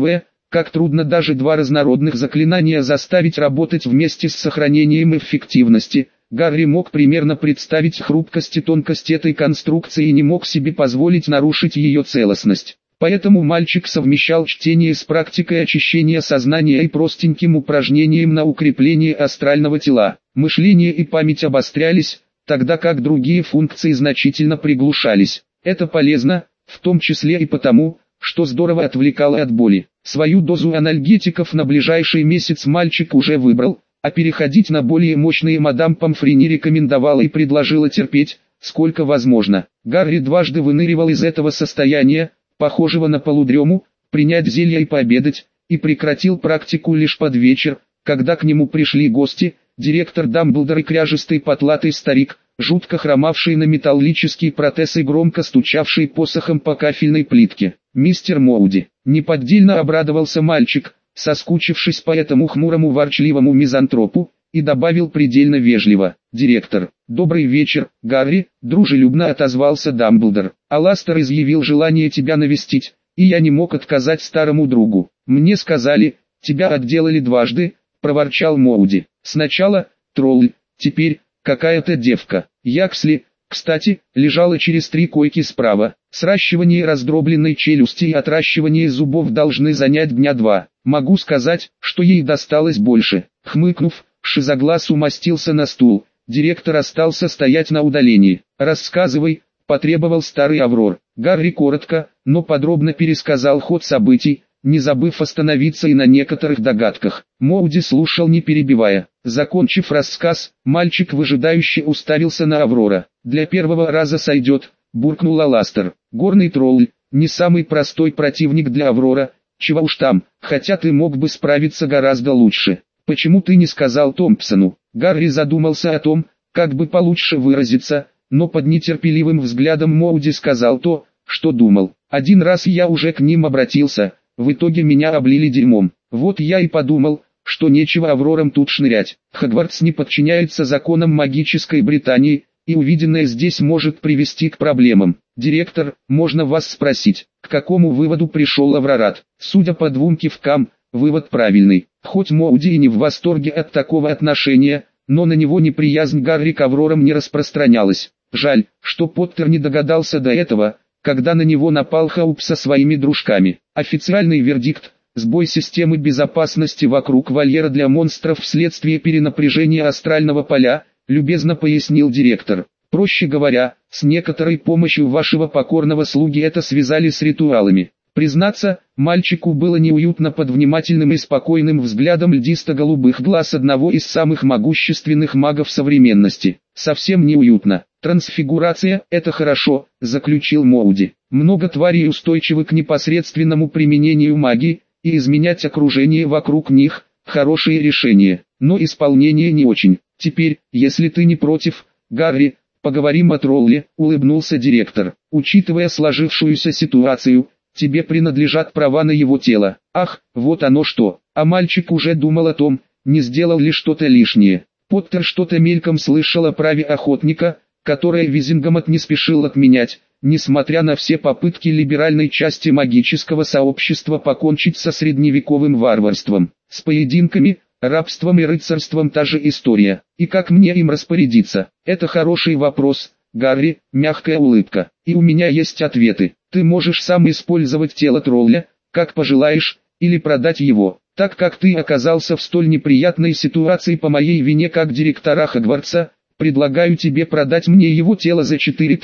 как трудно даже два разнородных заклинания заставить работать вместе с сохранением эффективности. Гарри мог примерно представить хрупкость и тонкость этой конструкции и не мог себе позволить нарушить ее целостность. Поэтому мальчик совмещал чтение с практикой очищения сознания и простеньким упражнением на укрепление астрального тела. Мышление и память обострялись, тогда как другие функции значительно приглушались. Это полезно, в том числе и потому, что здорово отвлекало от боли. Свою дозу анальгетиков на ближайший месяц мальчик уже выбрал, а переходить на более мощные мадам Помфри не рекомендовала и предложила терпеть, сколько возможно. Гарри дважды выныривал из этого состояния, похожего на полудрему, принять зелье и пообедать, и прекратил практику лишь под вечер, когда к нему пришли гости, директор Дамблдор и кряжистый потлатый старик, жутко хромавший на металлический протез и громко стучавший посохом по кафельной плитке. «Мистер Моуди», — неподдельно обрадовался мальчик, соскучившись по этому хмурому ворчливому мизантропу, и добавил предельно вежливо: «Директор, добрый вечер, Гарри», — дружелюбно отозвался Дамблдор. «Аластер изъявил желание тебя навестить, и я не мог отказать старому другу. Мне сказали, тебя отделали дважды», — проворчал Моуди. «Сначала тролль, теперь какая-то девка. Яксли, кстати, лежала через 3 койки справа. Сращивание раздробленной челюсти и отращивание зубов должны занять дня 2. Могу сказать, что ей досталось больше». Хмыкнув, Шизоглаз умостился на стул. Директор остался стоять на удалении. «Рассказывай», — потребовал старый Аврор. Гарри коротко, но подробно пересказал ход событий, не забыв остановиться и на некоторых догадках. Моуди слушал не перебивая. Закончив рассказ, мальчик выжидающе уставился на Аврора. «Для первого раза сойдет», — буркнул Аластер. «Горный тролль, не самый простой противник для Аврора, чего уж там, хотя ты мог бы справиться гораздо лучше. Почему ты не сказал Томпсону?» Гарри задумался о том, как бы получше выразиться, но под нетерпеливым взглядом Моуди сказал то, что думал. «Один раз я уже к ним обратился, в итоге меня облили дерьмом. Вот я и подумал, что нечего Аврорам тут шнырять. Хогвартс не подчиняется законам магической Британии, и увиденное здесь может привести к проблемам. Директор, можно вас спросить, к какому выводу пришел Аврорат?» Судя по 2 кивкам, вывод правильный. Хоть Моуди и не в восторге от такого отношения, но на него неприязнь Гарри к Аврорам не распространялась. Жаль, что Поттер не догадался до этого, когда на него напал Хауп со своими дружками. Официальный вердикт: сбой системы безопасности вокруг вольера для монстров вследствие перенапряжения астрального поля, любезно пояснил директор. Проще говоря, с некоторой помощью вашего покорного слуги это связали с ритуалами. Признаться, мальчику было неуютно под внимательным и спокойным взглядом льдисто-голубых глаз одного из самых могущественных магов современности. Совсем неуютно. «Трансфигурация – это хорошо», – заключил Моуди. «Много тварей устойчивы к непосредственному применению магии, и изменять окружение вокруг них – хорошее решение, но исполнение не очень. Теперь, если ты не против, Гарри, поговорим о тролле», – улыбнулся директор. «Учитывая сложившуюся ситуацию, тебе принадлежат права на его тело». «Ах, вот оно что!» А мальчик уже думал о том, не сделал ли что-то лишнее. Поттер что-то мельком слышал о праве охотника, которое Визингамот не спешил отменять, несмотря на все попытки либеральной части магического сообщества покончить со средневековым варварством. С поединками, рабством и рыцарством та же история. И как мне им распорядиться? Это хороший вопрос, Гарри, мягкая улыбка. И у меня есть ответы. Ты можешь сам использовать тело тролля, как пожелаешь, или продать его. Так как ты оказался в столь неприятной ситуации по моей вине как директора Хогвартса, предлагаю тебе продать мне его тело за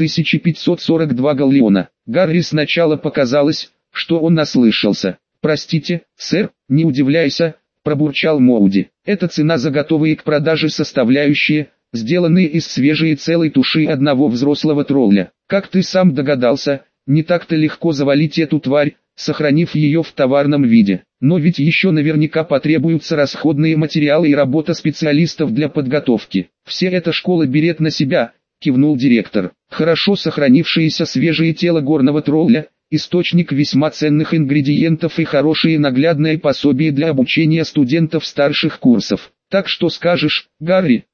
4542 галлеона. Гарри сначала показалось, что он наслышался. «Простите, сэр, не удивляйся», – пробурчал Моуди. «Это цена за готовые к продаже составляющие, сделанные из свежей и целой туши одного взрослого тролля. Как ты сам догадался, не так-то легко завалить эту тварь, сохранив ее в товарном виде. Но ведь еще наверняка потребуются расходные материалы и работа специалистов для подготовки. Все это школа берет на себя», – кивнул директор. «Хорошо сохранившееся свежее тело горного тролля – источник весьма ценных ингредиентов и хорошие наглядные пособия для обучения студентов старших курсов. Так что скажешь, Гарри?»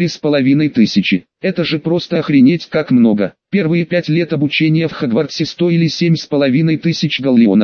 4500. Это же просто охренеть как много. Первые 5 лет обучения в Хогвартсе стоили 7500 галлеонов.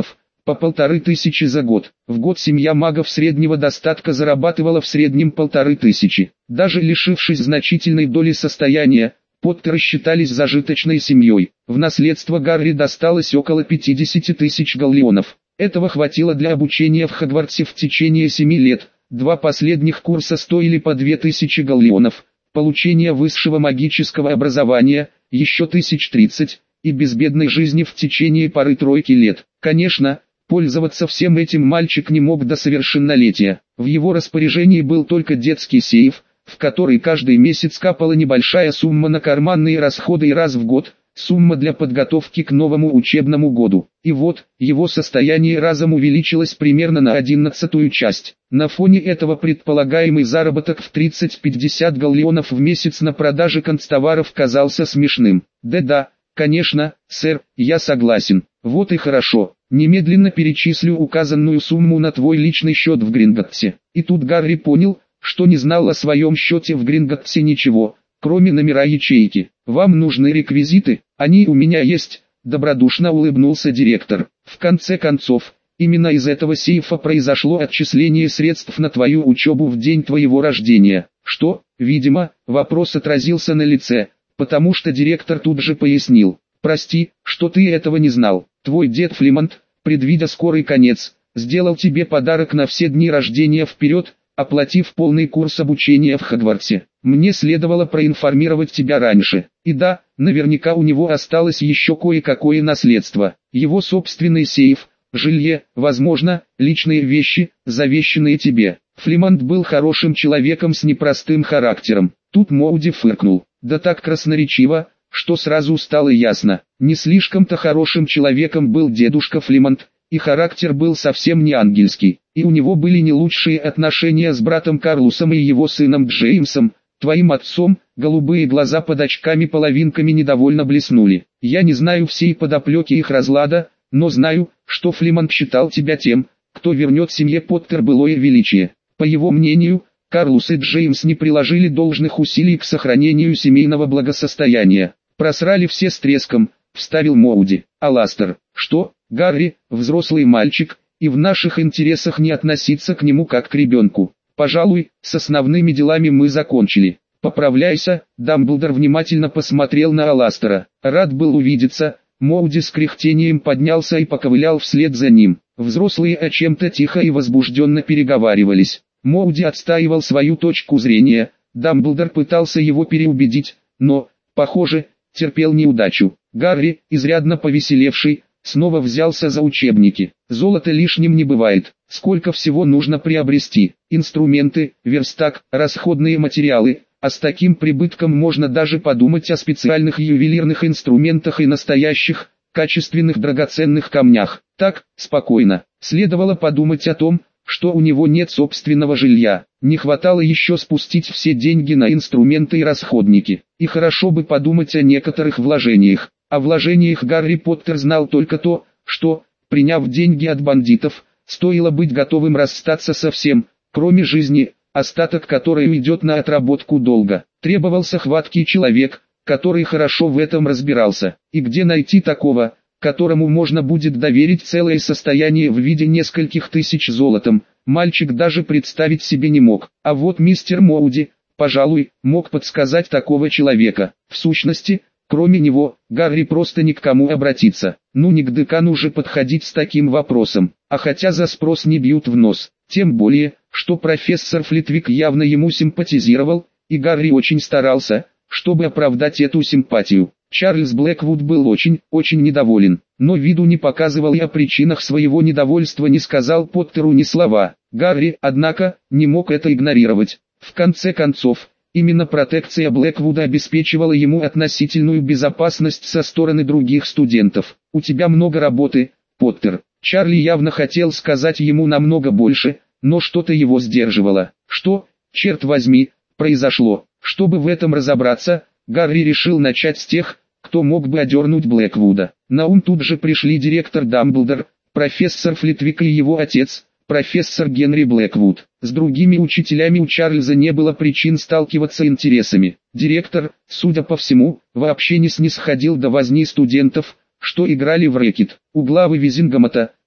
по 1500 за год. В год семья магов среднего достатка зарабатывала в среднем 1500. Даже лишившись значительной доли состояния, Поттеры считались зажиточной семьей. В наследство Гарри досталось около 50 тысяч галлеонов. Этого хватило для обучения в Хогвартсе в течение 7 лет. 2 последних курса стоили по 2000 галлеонов. Получение высшего магического образования, еще 1030, и безбедной жизни в течение пары-тройки лет. Конечно, пользоваться всем этим мальчик не мог до совершеннолетия. В его распоряжении был только детский сейф, в который каждый месяц капала небольшая сумма на карманные расходы и раз в год сумма для подготовки к новому учебному году. И вот, его состояние разом увеличилось примерно на 11-ую часть. На фоне этого предполагаемый заработок в 30-50 галлеонов в месяц на продаже канцтоваров казался смешным. Да, конечно, сэр, я согласен. Вот и хорошо. Немедленно перечислю указанную сумму на твой личный счет в Гринготтсе. И тут Гарри понял, что не знал о своем счете в Гринготтсе ничего, кроме номера ячейки. «Вам нужны реквизиты? Они у меня есть», — добродушно улыбнулся директор. «В конце концов, именно из этого сейфа произошло отчисление средств на твою учебу в день твоего рождения». «Что?» Видимо, вопрос отразился на лице, потому что директор тут же пояснил. «Прости, что ты этого не знал. Твой дед Флимонт, предвидя скорый конец, сделал тебе подарок на все дни рождения вперед, оплатив полный курс обучения в Хогвартсе. Мне следовало проинформировать тебя раньше. И да, наверняка у него осталось еще кое-какое наследство. Его собственный сейф, жилье, возможно, личные вещи, завещанные тебе». Флимонт был хорошим человеком с непростым характером. Тут Моуди фыркнул. Да так красноречиво, что сразу стало ясно. Не слишком-то хорошим человеком был дедушка Флимонт, и характер был совсем не ангельский. И у него были не лучшие отношения с братом Карлусом и его сыном Джеймсом, твоим отцом. Голубые глаза под очками-половинками недовольно блеснули. Я не знаю всей подоплеки их разлада, но знаю, что Флимонт считал тебя тем, кто вернет семье Поттер былое величие. По его мнению, Карлус и Джеймс не приложили должных усилий к сохранению семейного благосостояния. Просрали все с треском, вставил Моуди. Аластер, что, Гарри, взрослый мальчик, и в наших интересах не относиться к нему как к ребенку. Пожалуй, с основными делами мы закончили. Поправляйся. Дамблдор внимательно посмотрел на Аластера. Рад был увидеться. Моуди с кряхтением поднялся и поковылял вслед за ним. Взрослые о чем-то тихо и возбужденно переговаривались. Моуди отстаивал свою точку зрения. Дамблдор пытался его переубедить, но, похоже, терпел неудачу. Гарри, изрядно повеселевший, снова взялся за учебники. Золото лишним не бывает. Сколько всего нужно приобрести? Инструменты, верстак, расходные материалы. А с таким прибытком можно даже подумать о специальных ювелирных инструментах и настоящих, качественных драгоценных камнях. Так, спокойно. Следовало подумать о том, что у него нет собственного жилья. Не хватало еще спустить все деньги на инструменты и расходники. И хорошо бы подумать о некоторых вложениях. О вложениях Гарри Поттер знал только то, что, приняв деньги от бандитов, стоило быть готовым расстаться со всем, кроме жизни, остаток которой уйдет на отработку долга. Требовался хваткий человек, который хорошо в этом разбирался. И где найти такого, которому можно будет доверить целое состояние в виде нескольких тысяч золотом, мальчик даже представить себе не мог. А вот мистер Моуди, пожалуй, мог подсказать такого человека. В сущности, кроме него, Гарри просто ни к кому обратиться. Ну не к декану же подходить с таким вопросом. А хотя за спрос не бьют в нос. Тем более, что профессор Флитвик явно ему симпатизировал, и Гарри очень старался, чтобы оправдать эту симпатию. Чарльз Блэквуд был очень недоволен, но виду не показывал и о причинах своего недовольства не сказал Поттеру ни слова. Гарри, однако, не мог это игнорировать. В конце концов, именно протекция Блэквуда обеспечивала ему относительную безопасность со стороны других студентов. «У тебя много работы, Поттер». Чарли явно хотел сказать ему намного больше, но что-то его сдерживало. Что, черт возьми, произошло? Чтобы в этом разобраться, Гарри решил начать с тех, кто мог бы одернуть Блэквуда. На ум тут же пришли директор Дамблдор, профессор Флитвик и его отец, профессор Генри Блэквуд. С другими учителями у Чарльза не было причин сталкиваться интересами. Директор, судя по всему, вообще не снисходил до возни студентов, что играли в рэкет. У главы Визингомота,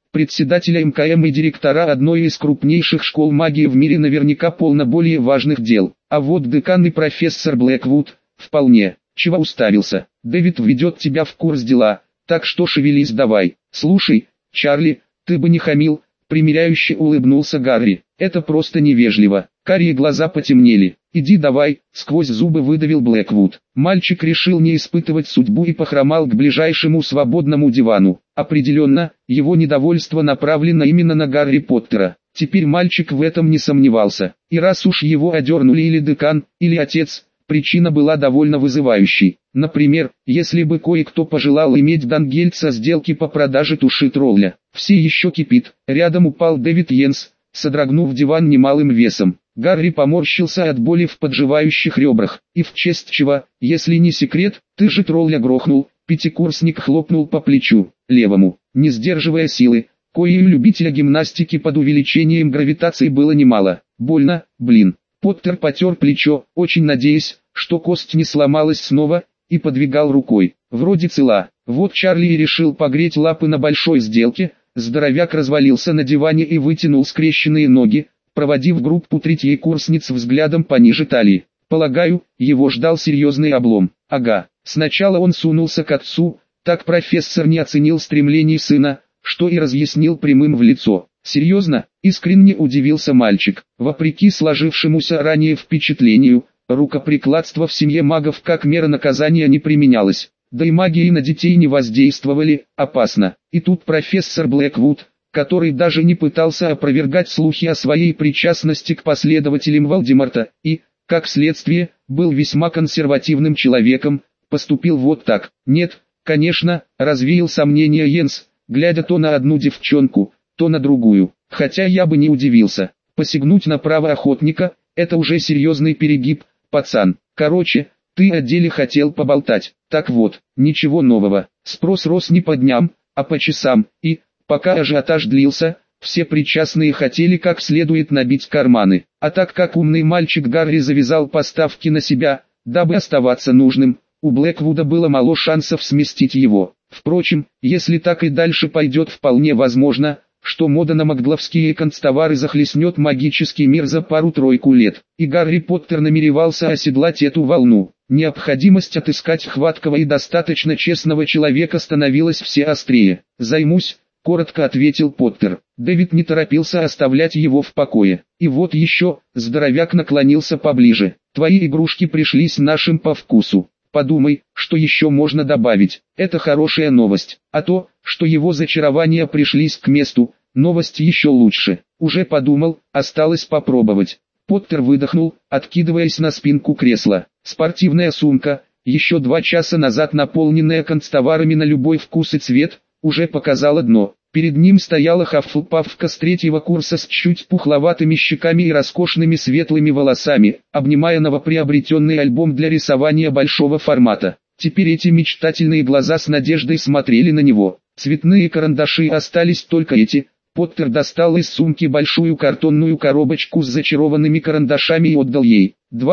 председателя МКМ и директора одной из крупнейших школ магии в мире наверняка полно более важных дел. А вот декан и профессор Блэквуд, вполне. Чего уставился? Дэвид введет тебя в курс дела, так что шевелись давай. Слушай, Чарли, ты бы не хамил, примиряюще улыбнулся Гарри. Это просто невежливо. Карие глаза потемнели. «Иди давай», — сквозь зубы выдавил Блэквуд. Мальчик решил не испытывать судьбу и похромал к ближайшему свободному дивану. Определенно, его недовольство направлено именно на Гарри Поттера. Теперь мальчик в этом не сомневался. И раз уж его одернули или декан, или отец, причина была довольно вызывающей. Например, если бы кое-кто пожелал иметь Дангельца сделки по продаже туши тролля. Все еще кипит. Рядом упал Дэвид Йенс, содрогнув диван немалым весом. Гарри поморщился от боли в подживающих ребрах. И в честь чего, если не секрет, ты же тролля грохнул. Пятикурсник хлопнул по плечу, левому, не сдерживая силы, коей у любителя гимнастики под увеличением гравитации было немало. Больно, блин. Поттер потер плечо, очень надеясь, что кость не сломалась снова, и подвигал рукой. Вроде цела. Вот Чарли и решил погреть лапы на большой сделке. Здоровяк развалился на диване и вытянул скрещенные ноги, проводив группу третьекурсниц взглядом пониже талии. Полагаю, его ждал серьезный облом. Ага, сначала он сунулся к отцу, так профессор не оценил стремлений сына, что и разъяснил прямым в лицо. Серьезно, искренне удивился мальчик. Вопреки сложившемуся ранее впечатлению, рукоприкладство в семье магов как мера наказания не применялось. Да и магии на детей не воздействовали, опасно. И тут профессор Блэквуд, который даже не пытался опровергать слухи о своей причастности к последователям Волдеморта, и, как следствие, был весьма консервативным человеком, поступил вот так. Нет, конечно, развеял сомнения Йенс, глядя то на одну девчонку, то на другую. Хотя я бы не удивился. Посягнуть на право охотника – это уже серьезный перегиб, пацан. Короче, ты о деле хотел поболтать. Так вот, ничего нового. Спрос рос не по дням, а по часам, и, пока ажиотаж длился, все причастные хотели как следует набить карманы. А так как умный мальчик Гарри завязал поставки на себя, дабы оставаться нужным, у Блэквуда было мало шансов сместить его. Впрочем, если так и дальше пойдет, вполне возможно, что мода на магловские констовары захлестнет магический мир за пару-тройку лет. И Гарри Поттер намеревался оседлать эту волну. Необходимость отыскать хваткого и достаточно честного человека становилась все острее. «Займусь», — коротко ответил Поттер. Дэвид не торопился оставлять его в покое. «И вот еще», — здоровяк наклонился поближе, — «твои игрушки пришлись нашим по вкусу. Подумай, что еще можно добавить. Это хорошая новость. А то, что его зачарования пришлись к месту, новость еще лучше. Уже подумал, осталось попробовать». Поттер выдохнул, откидываясь на спинку кресла. Спортивная сумка, еще 2 часа назад наполненная констоварами на любой вкус и цвет, уже показала дно. Перед ним стояла Хаффлпаффка с 3-го курса с чуть пухловатыми щеками и роскошными светлыми волосами, обнимая новоприобретенный альбом для рисования большого формата. Теперь эти мечтательные глаза с надеждой смотрели на него. Цветные карандаши остались только эти. Поттер достал из сумки большую картонную коробочку с зачарованными карандашами и отдал ей.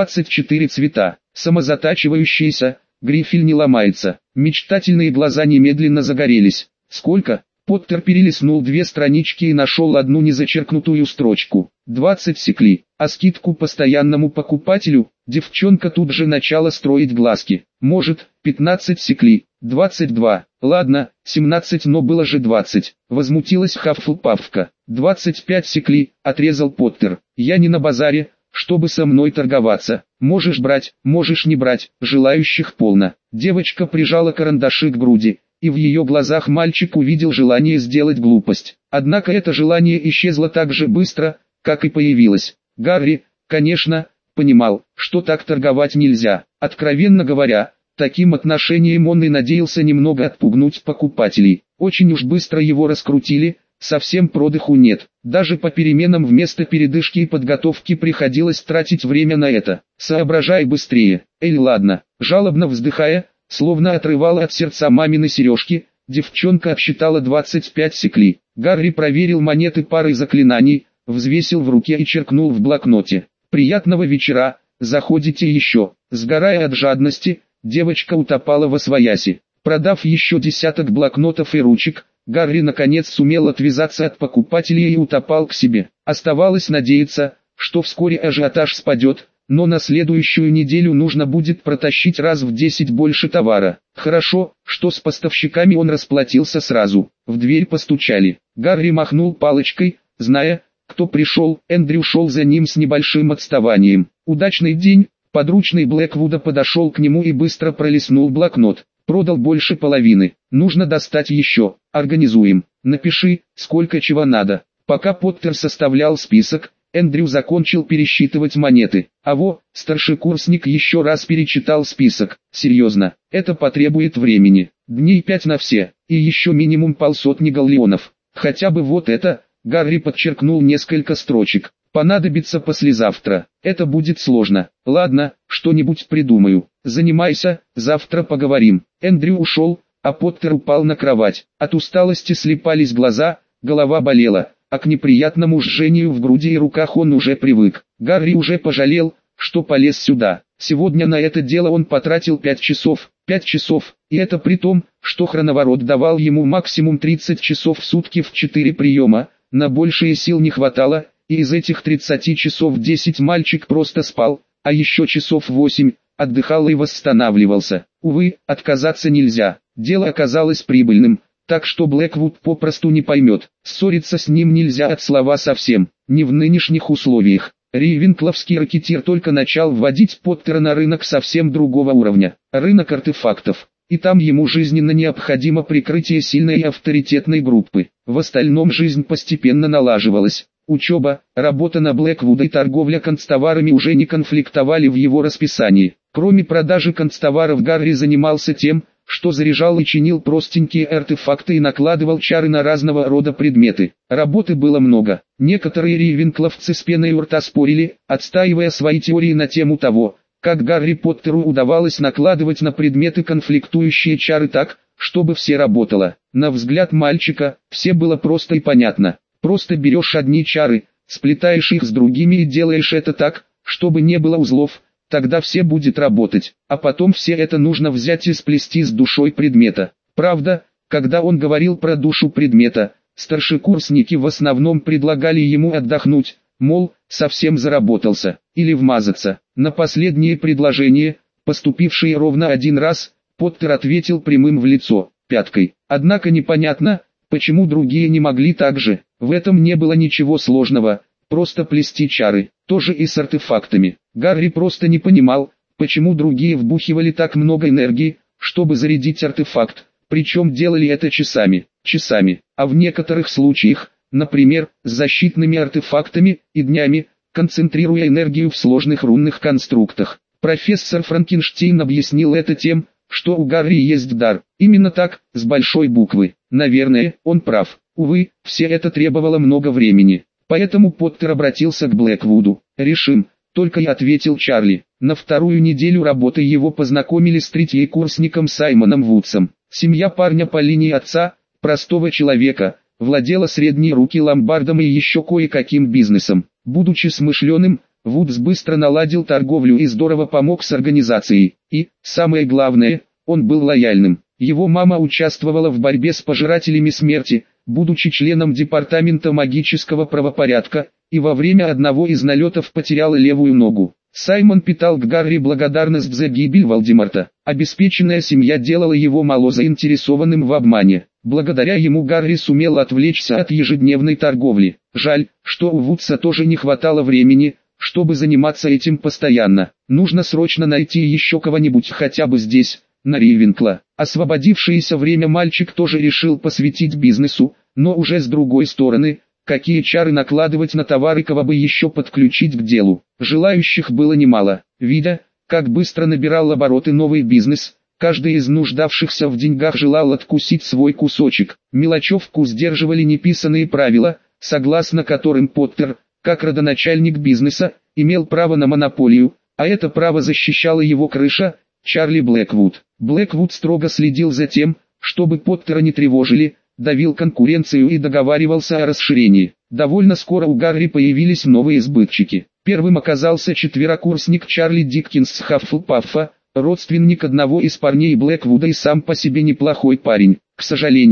24 цвета, самозатачивающиеся, грифель не ломается. Мечтательные глаза немедленно загорелись. Сколько? Поттер перелистнул 2 странички и нашел одну незачеркнутую строчку. 20 секли, а скидку постоянному покупателю? Девчонка тут же начала строить глазки. Может, 15 секли, 22, ладно, 17, но было же 20. Возмутилась Хаффлпаффка. 25 секли, отрезал Поттер. Я не на базаре, чтобы со мной торговаться. Можешь брать, можешь не брать, желающих полно. Девочка прижала карандаши к груди, и в ее глазах мальчик увидел желание сделать глупость. Однако это желание исчезло так же быстро, как и появилось. Гарри, конечно, понимал, что так торговать нельзя. Откровенно говоря, таким отношением он и надеялся немного отпугнуть покупателей. Очень уж быстро его раскрутили, совсем продыху нет. Даже по переменам вместо передышки и подготовки приходилось тратить время на это. Соображай быстрее. Эй, ладно. Жалобно вздыхая, словно отрывала от сердца мамины сережки, девчонка отсчитала 25 секли. Гарри проверил монеты парой заклинаний, взвесил в руке и черкнул в блокноте. «Приятного вечера, заходите еще». Сгорая от жадности, девочка утопала восвояси. Продав еще десяток блокнотов и ручек, Гарри наконец сумел отвязаться от покупателей и утопал к себе. Оставалось надеяться, что вскоре ажиотаж спадет, но на следующую неделю нужно будет протащить раз в 10 больше товара. Хорошо, что с поставщиками он расплатился сразу. В дверь постучали. Гарри махнул палочкой, зная, кто пришел. Эндрю шел за ним с небольшим отставанием. «Удачный день». Подручный Блэквуда подошел к нему и быстро пролистнул блокнот. «Продал больше половины. Нужно достать еще. Организуем. Напиши, сколько чего надо». Пока Поттер составлял список, Эндрю закончил пересчитывать монеты. Старшекурсник еще раз перечитал список. «Серьезно, это потребует времени. Дней 5 на все, и еще минимум полсотни галлеонов. Хотя бы вот это», Гарри подчеркнул несколько строчек. «Понадобится послезавтра. Это будет сложно. Ладно, что-нибудь придумаю. Занимайся, завтра поговорим». Эндрю ушел, а Поттер упал на кровать. От усталости слипались глаза, голова болела, а к неприятному жжению в груди и руках он уже привык. Гарри уже пожалел, что полез сюда. Сегодня на это дело он потратил 5 часов. 5 часов, и это при том, что хроноворот давал ему максимум 30 часов в сутки в 4 приема, на большие сил не хватало, и из этих 30 часов 10 мальчик просто спал, а еще часов 8 отдыхал и восстанавливался. Увы, отказаться нельзя. Дело оказалось прибыльным, так что Блэквуд попросту не поймет. Ссориться с ним нельзя от слова совсем, не в нынешних условиях. Рейвенкловский ракетир только начал вводить Поттера на рынок совсем другого уровня. Рынок артефактов. И там ему жизненно необходимо прикрытие сильной и авторитетной группы. В остальном жизнь постепенно налаживалась. Учеба, работа на Блэквуда и торговля канцтоварами уже не конфликтовали в его расписании. Кроме продажи канцтоваров Гарри занимался тем, что заряжал и чинил простенькие артефакты и накладывал чары на разного рода предметы. Работы было много. Некоторые рейвенкловцы с пеной у рта спорили, отстаивая свои теории на тему того, как Гарри Поттеру удавалось накладывать на предметы конфликтующие чары так, чтобы все работало. На взгляд мальчика, все было просто и понятно. Просто берешь одни чары, сплетаешь их с другими и делаешь это так, чтобы не было узлов, тогда все будет работать, а потом все это нужно взять и сплести с душой предмета. Правда, когда он говорил про душу предмета, старшекурсники в основном предлагали ему отдохнуть, мол, совсем заработался, или вмазаться. На последнее предложение, поступившее ровно один раз, Поттер ответил прямым в лицо, пяткой. Однако непонятно, почему другие не могли так же. В этом не было ничего сложного, просто плести чары, тоже и с артефактами. Гарри просто не понимал, почему другие вбухивали так много энергии, чтобы зарядить артефакт, причем делали это часами, а в некоторых случаях, например, с защитными артефактами, и днями, концентрируя энергию в сложных рунных конструктах. Профессор Франкенштейн объяснил это тем, что у Гарри есть дар. Именно так, с большой буквы. Наверное, он прав. Увы, все это требовало много времени. Поэтому Поттер обратился к Блэквуду. «Решим», — только и ответил Чарли. На вторую неделю работы его познакомили с третьекурсником Саймоном Вудсом. Семья парня по линии отца, простого человека, владела средней руки ломбардом и еще кое-каким бизнесом. Будучи смышленым, Вудс быстро наладил торговлю и здорово помог с организацией. И, самое главное, он был лояльным. Его мама участвовала в борьбе с пожирателями смерти, будучи членом департамента магического правопорядка, и во время одного из налетов потеряла левую ногу. Саймон питал к Гарри благодарность за гибель Волдеморта. Обеспеченная семья делала его мало заинтересованным в обмане. Благодаря ему Гарри сумел отвлечься от ежедневной торговли. Жаль, что у Вудса тоже не хватало времени, чтобы заниматься этим постоянно. Нужно срочно найти еще кого-нибудь хотя бы здесь, на Рейвенкла. Освободившееся время мальчик тоже решил посвятить бизнесу, но уже с другой стороны, какие чары накладывать на товары, кого бы еще подключить к делу. Желающих было немало. Видя, как быстро набирал обороты новый бизнес, каждый из нуждавшихся в деньгах желал откусить свой кусочек. Мелочевку сдерживали неписанные правила, согласно которым Поттер, как родоначальник бизнеса, имел право на монополию, а это право защищала его крыша, Чарли Блэквуд. Блэквуд строго следил за тем, чтобы Поттера не тревожили, давил конкуренцию и договаривался о расширении. Довольно скоро у Гарри появились новые сбытчики. Первым оказался четверокурсник Чарли Диккинс с Хаффлпаффа, родственник одного из парней Блэквуда и сам по себе неплохой парень. К сожалению,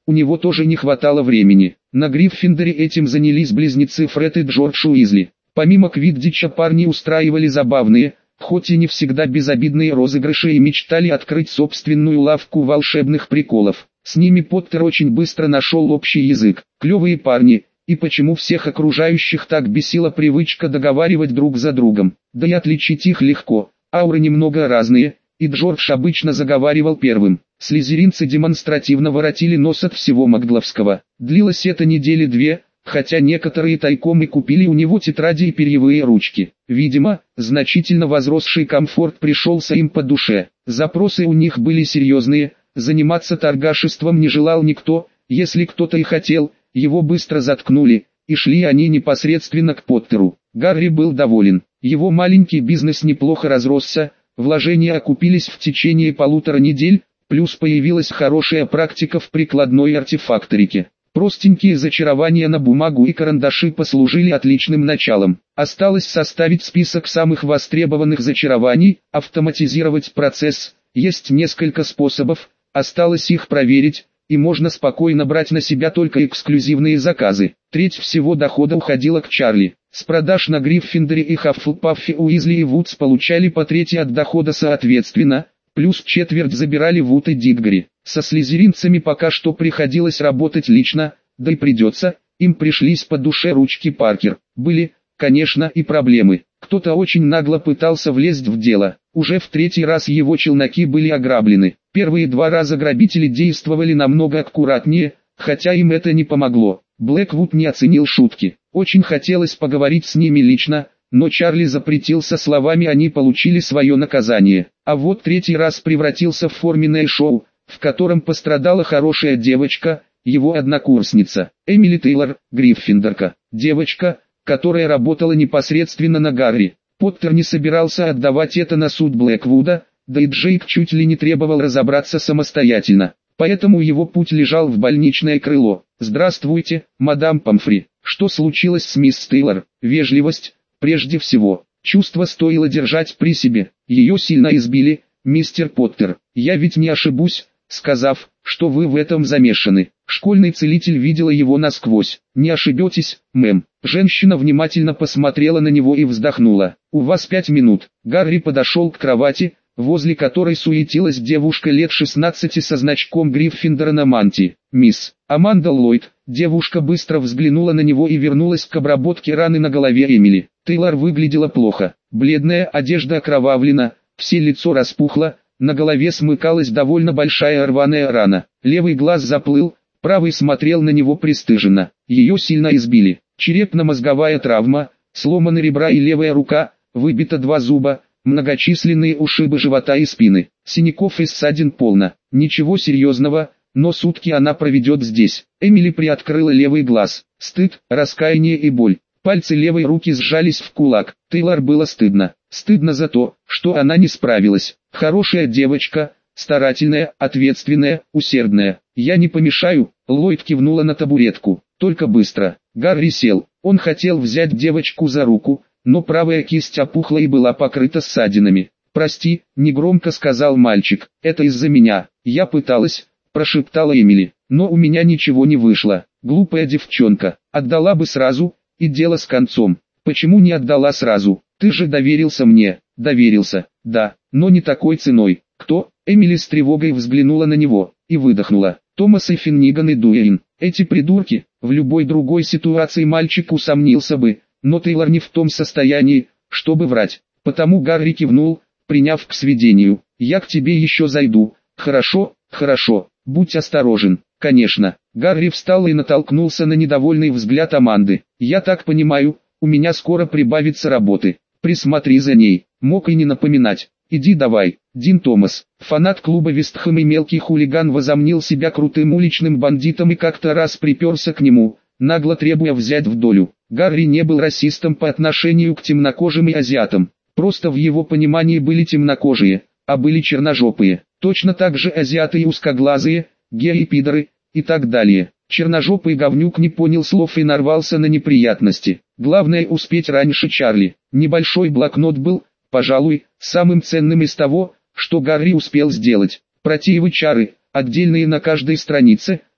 у него тоже не хватало времени. На Гриффиндоре этим занялись близнецы Фред и Джордж Уизли. Помимо квиддича парни устраивали забавные, хоть и не всегда безобидные розыгрыши и мечтали открыть собственную лавку волшебных приколов. С ними Поттер очень быстро нашел общий язык. Клевые парни, и почему всех окружающих так бесила привычка договаривать друг за другом. Да и отличить их легко, ауры немного разные, и Джордж обычно заговаривал первым. Слизеринцы демонстративно воротили нос от всего магловского. Длилось это недели две, хотя некоторые тайком и купили у него тетради и перьевые ручки. Видимо, значительно возросший комфорт пришелся им по душе. Запросы у них были серьезные, заниматься торгашеством не желал никто, если кто-то и хотел, его быстро заткнули, и шли они непосредственно к Поттеру. Гарри был доволен, его маленький бизнес неплохо разросся, вложения окупились в течение 1,5 недели, плюс появилась хорошая практика в прикладной артефакторике. Простенькие зачарования на бумагу и карандаши послужили отличным началом. Осталось составить список самых востребованных зачарований, автоматизировать процесс. Есть несколько способов, осталось их проверить, и можно спокойно брать на себя только эксклюзивные заказы. Треть всего дохода уходила к Чарли. С продаж на Гриффиндоре и Хаффлпаффе Уизли и Вудс получали по трети от дохода соответственно, плюс четверть забирали Вуд и Диггори. Со слизеринцами пока что приходилось работать лично, да и придется, им пришлись по душе ручки Паркер. Были, конечно, и проблемы. Кто-то очень нагло пытался влезть в дело. Уже в 3-й раз его челноки были ограблены. Первые 2 раза грабители действовали намного аккуратнее, хотя им это не помогло. Блэквуд не оценил шутки. Очень хотелось поговорить с ними лично, но Чарли запретил со словами «они получили свое наказание». А вот 3-й раз превратился в форменное шоу, в котором пострадала хорошая девочка, его однокурсница, Эмили Тейлор, Гриффиндорка. Девочка, которая работала непосредственно на Гарри. Поттер не собирался отдавать это на суд Блэквуда, да и Джейк чуть ли не требовал разобраться самостоятельно. Поэтому его путь лежал в больничное крыло. «Здравствуйте, мадам Помфри. Что случилось с мисс Тейлор?» Вежливость, прежде всего. Чувство стоило держать при себе. Ее сильно избили, мистер Поттер. Я ведь не ошибусь, сказав, что вы в этом замешаны. Школьный целитель видела его насквозь. Не ошибетесь, мэм. Женщина внимательно посмотрела на него и вздохнула. У вас 5 минут. Гарри подошел к кровати, возле которой суетилась девушка лет 16 со значком Гриффиндора на мантии. Мисс Аманда Ллойд. Девушка быстро взглянула на него и вернулась к обработке раны на голове Эмили. Тейлор выглядела плохо. Бледная одежда окровавлена, все лицо распухло, на голове смыкалась довольно большая рваная рана. Левый глаз заплыл, правый смотрел на него пристыженно. Ее сильно избили. Черепно-мозговая травма, сломаны ребра и левая рука, выбито 2 зуба, многочисленные ушибы живота и спины. Синяков и ссадин полно. Ничего серьезного, но сутки она проведет здесь. Эмили приоткрыла левый глаз. Стыд, раскаяние и боль. Пальцы левой руки сжались в кулак. Тейлор было стыдно. Стыдно за то, что она не справилась. Хорошая девочка, старательная, ответственная, усердная. Я не помешаю. Ллойд кивнула на табуретку. Только быстро. Гарри сел. Он хотел взять девочку за руку, но правая кисть опухла и была покрыта ссадинами. «Прости», — негромко сказал мальчик, — «это из-за меня. Я пыталась», — прошептала Эмили, — «но у меня ничего не вышло. Глупая девчонка. Отдала бы сразу, и дело с концом». «Почему не отдала сразу? Ты же доверился мне». «Доверился, да, но не такой ценой». «Кто?» Эмили с тревогой взглянула на него и выдохнула. «Томас и Финниган и Дуэйн. Эти придурки». В любой другой ситуации мальчик усомнился бы, но Тейлор не в том состоянии, чтобы врать. Потому Гарри кивнул, приняв к сведению. «Я к тебе еще зайду». «Хорошо, хорошо, будь осторожен». «Конечно». Гарри встал и натолкнулся на недовольный взгляд Аманды. «Я так понимаю, у меня скоро прибавится работы. Присмотри за ней». Мог и не напоминать. «Иди давай». Дин Томас, фанат клуба Вестхэм и мелкий хулиган, возомнил себя крутым уличным бандитом и как-то раз приперся к нему, нагло требуя взять в долю. Гарри не был расистом по отношению к темнокожим и азиатам. Просто в его понимании были темнокожие, а были черножопые. Точно так же азиаты и узкоглазые, геи и пидоры, и так далее. Черножопый говнюк не понял слов и нарвался на неприятности. Главное успеть раньше Чарли. Небольшой блокнот был, пожалуй, самым ценным из того, что Гарри успел сделать. Протеевы чары, отдельные на каждой странице,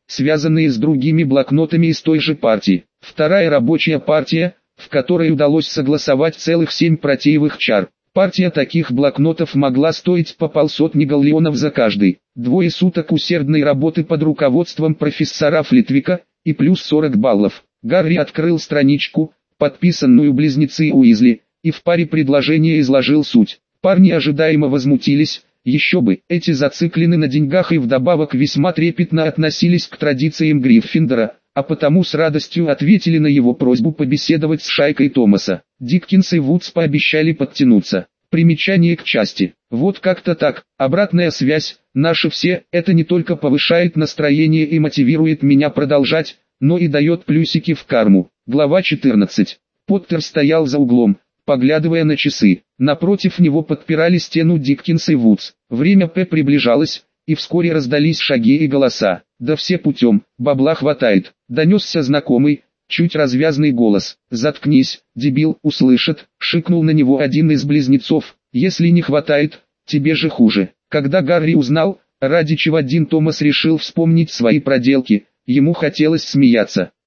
связанные с другими блокнотами из той же партии. Вторая рабочая партия, в которой удалось согласовать целых 7 протеевых чар. Партия таких блокнотов могла стоить по 500 галлеонов за каждый. 2 суток усердной работы под руководством профессора Флитвика, и плюс 40 баллов. Гарри открыл страничку, подписанную близнецы Уизли, и в паре предложения изложил суть. Парни ожидаемо возмутились, еще бы, эти зациклены на деньгах и вдобавок весьма трепетно относились к традициям Гриффиндора, а потому с радостью ответили на его просьбу побеседовать с шайкой Томаса. Диккинс и Вудс пообещали подтянуться. Примечание к части. Вот как-то так, обратная связь, наши все, это не только повышает настроение и мотивирует меня продолжать, но и дает плюсики в карму. Глава 14. Поттер стоял за углом, поглядывая на часы. Напротив него подпирали стену Диккинс и Вудс. Время П приближалось, и вскоре раздались шаги и голоса. «Да все путем, бабла хватает», — донесся знакомый, чуть развязный голос. «Заткнись, дебил, услышит», — шикнул на него один из близнецов. «Если не хватает, тебе же хуже». Когда Гарри узнал, ради чего Дин Томас решил вспомнить свои проделки, ему хотелось смеяться.